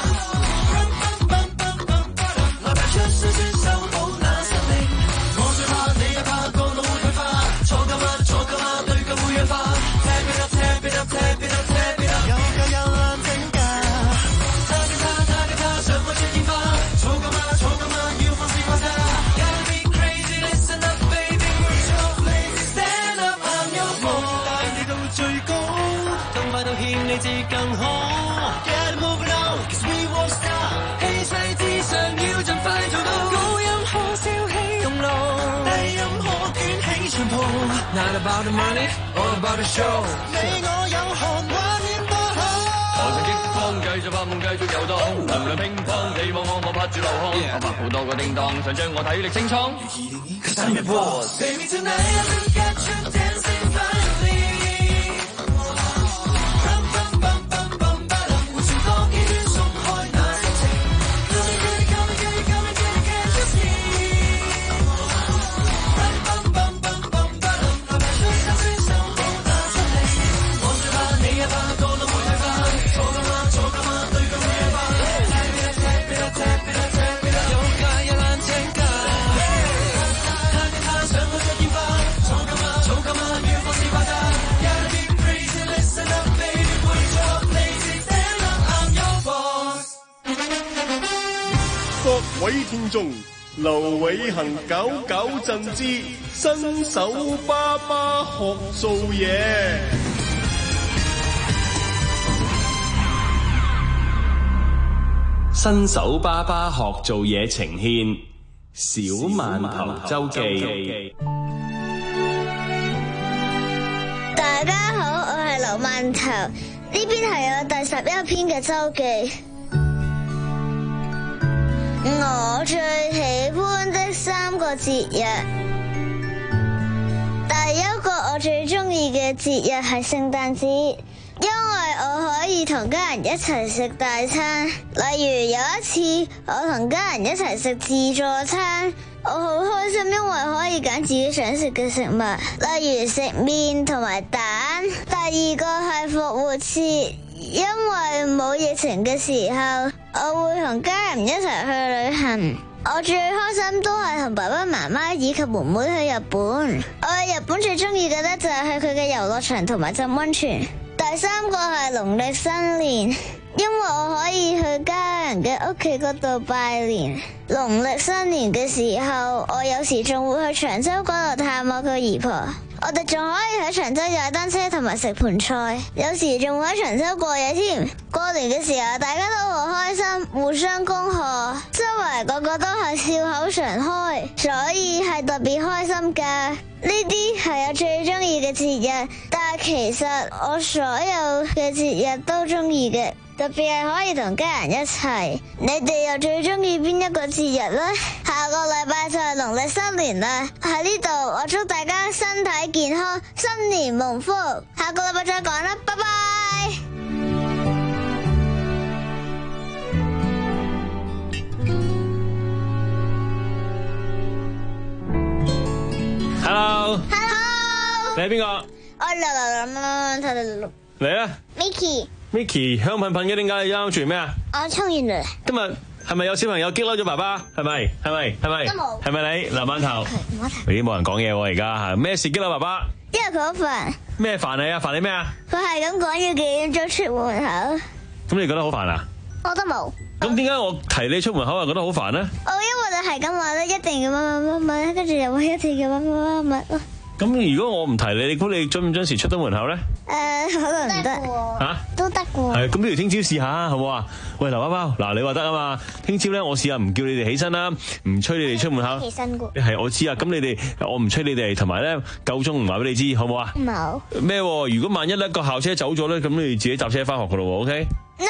來排出雙雙修補那實力我最怕你也怕個腦會退化錯㗎嘛錯㗎嘛對腳會氧化 Tap it up, tap it up, tap it up, tap it up 有價有難請假他跟他他跟他想開出煙花錯㗎嘛錯㗎嘛要放肆爆炸 Gotta be crazy, listen up baby Put your lazy stand up, I'm your boss 帶你到最高更快到獻你至更好 Get it moving on, cause we won't stop 氣勢至上要盡快做到高音可燒起熔爐低音可捲起長袍 Not about the money, all about the show 你我有寒畫面多好我曾激光繼續發夢繼續遊蕩能量乒乓地望我我拍住流汗拍好多個叮當想將我體力清倉 Cause I'm your boss Baby tonight I look at you dancing finally 活出多幾圈鬆開那心情 Come and get it, come and get it, come and get it, get your feet 來排出雙雙修補那實力我最怕你也怕個腦會退化錯㗎嘛錯㗎嘛對腳會氧化 Tap it up, tap it up, tap it up, tap it up 有價有難請假他跟他想開出煙花錯㗎嘛錯㗎嘛要放肆爆炸 Gotta be crazy, listen up baby Put your lazy stand up, I'm your boss 各位聽眾，劉偉恒搞搞震之新手爸爸學做嘢。 新手爸爸學做嘢呈獻小饅頭周記。 大家好，我係劉饅頭，呢邊係我第十一篇嘅周記。我最喜歡的三個節日，第一個我最中意嘅節日係聖誕節，因為我可以同家人一齊食大餐。例如有一次我同家人一齊食自助餐，我好開心，因為可以揀自己想食嘅食物，例如食麵同埋蛋。第二個係復活節，因為冇疫情嘅時候，我會同家人一齊去旅行。我最開心都係同爸爸媽媽以及妹妹去日本。我去日本最中意嘅咧就係去佢嘅遊樂場同埋浸溫泉。第三個係農曆新年，因為我可以去家人嘅屋企嗰度拜年。農曆新年嘅時候，我有時仲會去長洲嗰度探我個姨婆。我哋仲可以喺長洲踩單車同埋食盆菜，有時仲會喺長洲過夜添。過年嘅時候大家都好開心，互相恭賀，周圍個個都係笑口常開，所以係特別開心㗎。呢啲係我最中意嘅節日，但係其實我所有嘅節日都中意嘅，特別係可以同家人一齊。你哋又最中意邊一個節日呢？下個禮拜就係農曆新年啦，喺呢度我祝大家身體健康，新年蒙福。下個禮拜再講啦，拜拜。 Hello，Hello， 你係邊個？ 我六六六蚊睇六六。 嚟啦 ，Mickey。Mickey， 香噴噴嘅，點解你啱啱做完咩啊？ 我沖完涼。 今日係咪有小朋友激嬲咗爸爸？係咪？係咪？係咪？ 都冇。 係咪你？劉饅頭。咦，冇人講嘢喎，而家嚇咩事激嬲爸爸？ 因為佢好煩。 咩煩你啊？煩你咩啊？ 佢係咁講要幾點鐘出門口。 咁你覺得好煩啊？ 我都冇。 咁點解我提你出門口啊覺得好煩咧？ 哦，因為你係咁話咧，一定要乜乜乜乜，跟住又話一定要乜乜乜乜咯。咁如果我唔提你，你估你準唔準時出到門口咧？ 誒，可能唔得。 嚇？ 都得喎。 係，咁不如聽朝試下，好唔好啊？喂，劉包包，嗱你話得啊嘛？聽朝咧，我試下唔叫你哋起身啦，唔催你哋出門口。 起身㗎。 係，我知啊。咁你哋，我唔催你哋，同埋咧夠鐘唔話俾你知，好唔好啊？ 冇。 咩？如果萬一咧個校車走咗咧，咁你自己搭車翻學噶咯喎 ，OK？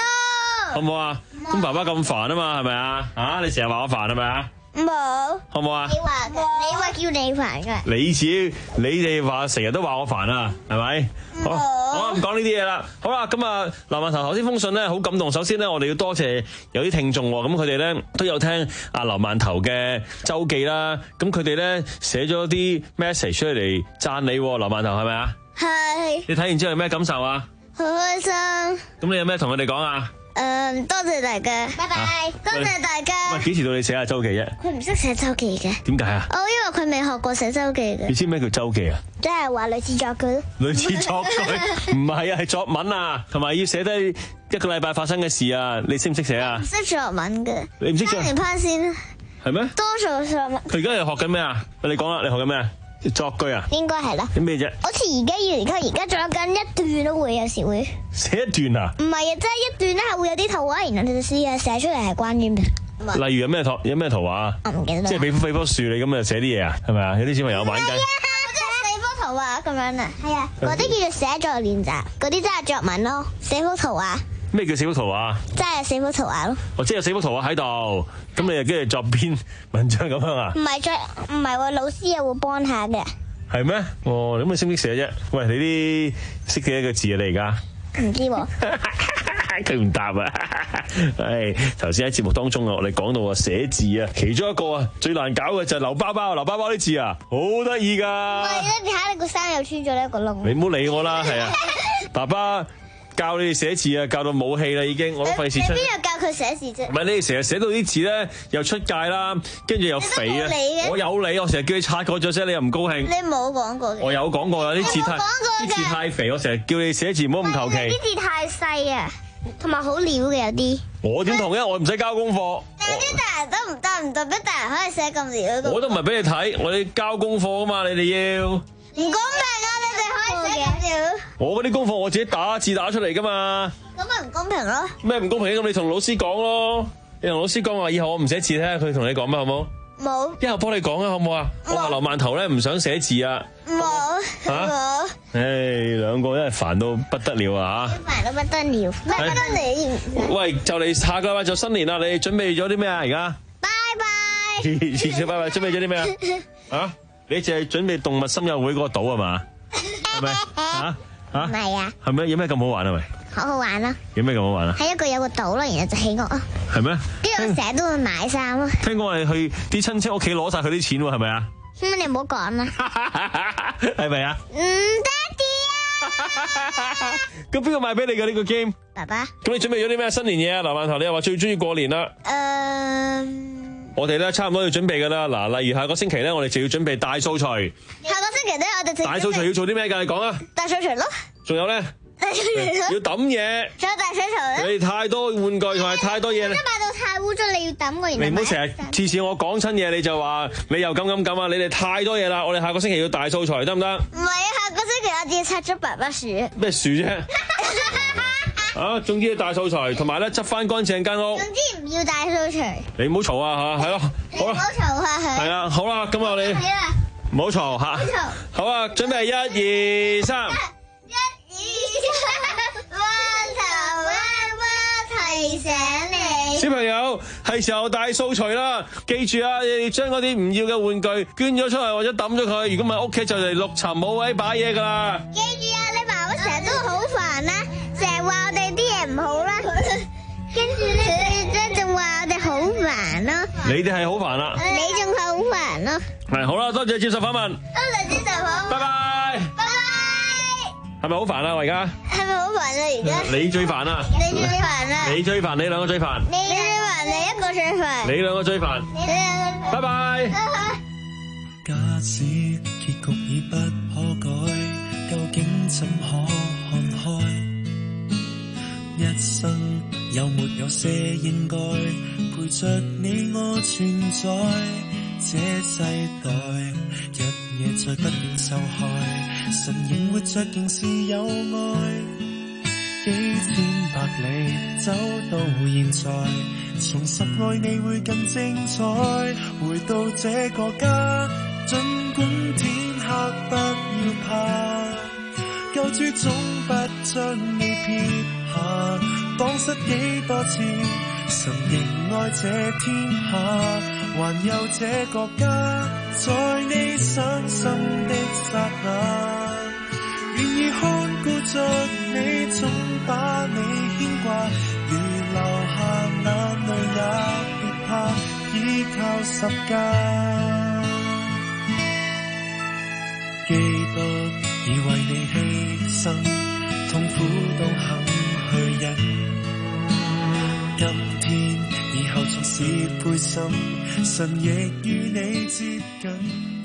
No。 好唔好啊？咁爸爸咁煩啊嘛，係咪啊？嚇，你成日話我煩係咪啊？ 冇， 好唔好啊？ 你話嘅，你話叫你煩嘅。 你自己，你哋話成日都話我煩啊，係咪？好，我唔講呢啲嘢啦。好啦，咁啊，劉饅頭頭先封信咧好感動。首先咧，我哋要多謝有啲聽眾喎，咁佢哋咧都有聽阿劉饅頭嘅週記啦。咁佢哋咧寫咗啲 message 出嚟讚你，劉饅頭係咪啊？ 係。 你睇完之後有咩感受啊？ 好開心。 咁你有咩同佢哋講啊？ 誒，多謝大家，拜拜，多謝大家。 喂，幾時到你寫下週記啫？ 佢唔識寫週記嘅。 點解啊？ 哦，因為佢未學過寫週記嘅。 你知咩叫週記啊？ 即係話類似作句咯。 類似作句？唔係啊，係作文啊，同埋要寫低一個禮拜發生嘅事啊。你識唔識寫啊？ 唔識作文嘅。 你唔識作？ 三年班先。 係咩？ 多數作文。 佢而家係學緊咩啊？你講啦，你學緊咩啊？作句啊？ 應該係啦。 啲咩啫？ 好似而家要而家而家做緊一段都會有時會寫一段啊？ 唔係啊，即係一段咧係會有啲圖畫，然後你就試下寫出嚟係關於咩？ 例如有咩圖有咩圖畫啊？ 我唔記得啦。 即係俾幅俾幅樹你咁啊，寫啲嘢啊，係咪啊？有啲小朋友玩緊。 係啊，即係四幅圖畫咁樣啊。係啊，嗰啲叫做寫作練習，嗰啲真係作文咯。四幅圖畫。 咩叫四幅圖畫？ 即係四幅圖畫咯。 哦，即係有四幅圖畫喺度，咁你又跟住作篇文章咁樣啊？ 唔係作，唔係喎，老師又會幫下嘅。 係咩？哦，咁你識唔識寫啫？喂，你啲識幾多個字啊？你而家唔知喎。 佢唔答啊！唉，頭先喺節目當中啊，我哋講到啊寫字啊，其中一個啊最難搞嘅就係劉包包，劉包包啲字啊，好得意噶。 唔係咧，你睇你個衫又穿咗一個窿。 你唔好理我啦，係啊，爸爸教你哋寫字啊，教到冇氣啦已經，我都費事出。 你邊有教佢寫字啫？ 唔係你哋成日寫到啲字咧，又出界啦，跟住又肥啊！我有理，我成日叫你擦過咗啫，你又唔高興。 你冇講過嘅。 我有講過啊，啲字太啲字太肥，我成日叫你寫字唔好咁求其。 啲字太細啊，同埋好潦嘅有啲。 我點同嘅？我唔使交功課。 但係啲大人都唔得，唔代表大人可以寫咁潦嘅。 我都唔係俾你睇，我哋交功課啊嘛，你哋要。 唔公平啊！你哋可以寫咁潦。 我嗰啲功課我自己打字打出嚟噶嘛。 咁咪唔公平咯？ 咩唔公平？咁你同老師講咯，你同老師講話以後我唔寫字，睇下佢同你講咩好冇？ 冇。 一後幫你講啊，好唔好啊？我話劉饅頭咧唔想寫字啊。 冇。冇。 唉，兩個真係煩到不得了啊！ 嚇。煩到不得了，咩不得了？ 喂，就嚟下個禮拜就新年啦，你哋準備咗啲咩啊？而家？ 拜拜。 拜拜，準備咗啲咩啊？啊？你淨係準備動物森友會嗰個島係嘛？係咪？嚇嚇？ 唔係啊。 係咩？有咩咁好玩啊？喂？ 好好玩咯！ 有咩咁好玩啊？ 喺一個有個島咯，然後就起屋啊。 係咩？ 跟住我成日都會買衫咯。聽講我哋去啲親戚屋企攞晒佢啲錢喎，係咪啊？ 咁你唔好講啦。 係咪啊？ 唔得啲啊！ 咁邊個買俾你嘅呢個 game？ 爸爸。 咁你準備咗啲咩新年嘢啊？劉饅頭，你又話最中意過年啦。 誒。 我哋咧差唔多要準備噶啦，嗱，例如下個星期咧，我哋就要準備大掃除。下個星期咧，我哋就大掃除要做啲咩噶？你講啊！ 大掃除咯。 仲有咧？ 大掃除要抌嘢。 仲有大掃除咧？ 你太多玩具同埋太多嘢。 即係買到太污糟，你要抌個。 你唔好成日次次我講親嘢你就話你又咁咁咁啊！你哋太多嘢啦，我哋下個星期要大掃除得唔得？唔係啊，下個星期我只要拆咗爸爸樹。 咩樹啫？啊，總之要大掃除，同埋咧執翻乾淨間屋。 總之唔要大掃除。 你唔好嘈啊吓，係咯，好啦。 唔好嘈啊係。 係啦，好啦，咁我哋唔好嘈吓。好啊，準備一二三。 一二三，豌豆娃娃提醒你。 小朋友係時候大掃除啦，記住啊，你哋將嗰啲唔要嘅玩具捐咗出去或者抌咗佢，如果唔係屋企就嚟陸沉冇位擺嘢噶啦。 記住啊，你爸爸成日都好煩啦，成日話我哋啲嘢唔好啦，跟住咧咧仲話我哋好煩咯。 你哋係好煩啦， 你仲係好煩咯。 係好啦，多謝接受訪問， 多謝接受訪問， 拜拜， 拜拜。 係咪好煩啊？我而家係咪好煩啊？而家你最煩啊！ 你最煩啊！ 你最煩，你兩個最煩， 你最煩，你一個最煩， 你兩個最煩， 你兩個， 拜拜。 假使結局已不可改，究竟怎可看開？一生有沒有些應該陪着你我存在？這世代日夜再不斷受害，神仍活着仍是有愛。幾千百里走到現在，重拾愛你會更精彩。回到這個家，儘管天黑不要怕，救主總不將你撇下。蕩失幾多次，神仍愛這天下，還有這個家，在你傷心的剎那，願意看顧着你，總把你牽掛，如流下眼淚也別怕，依靠十架。基督已為你犧牲，痛苦都肯去忍。今天以後縱使灰心，神亦與你接近。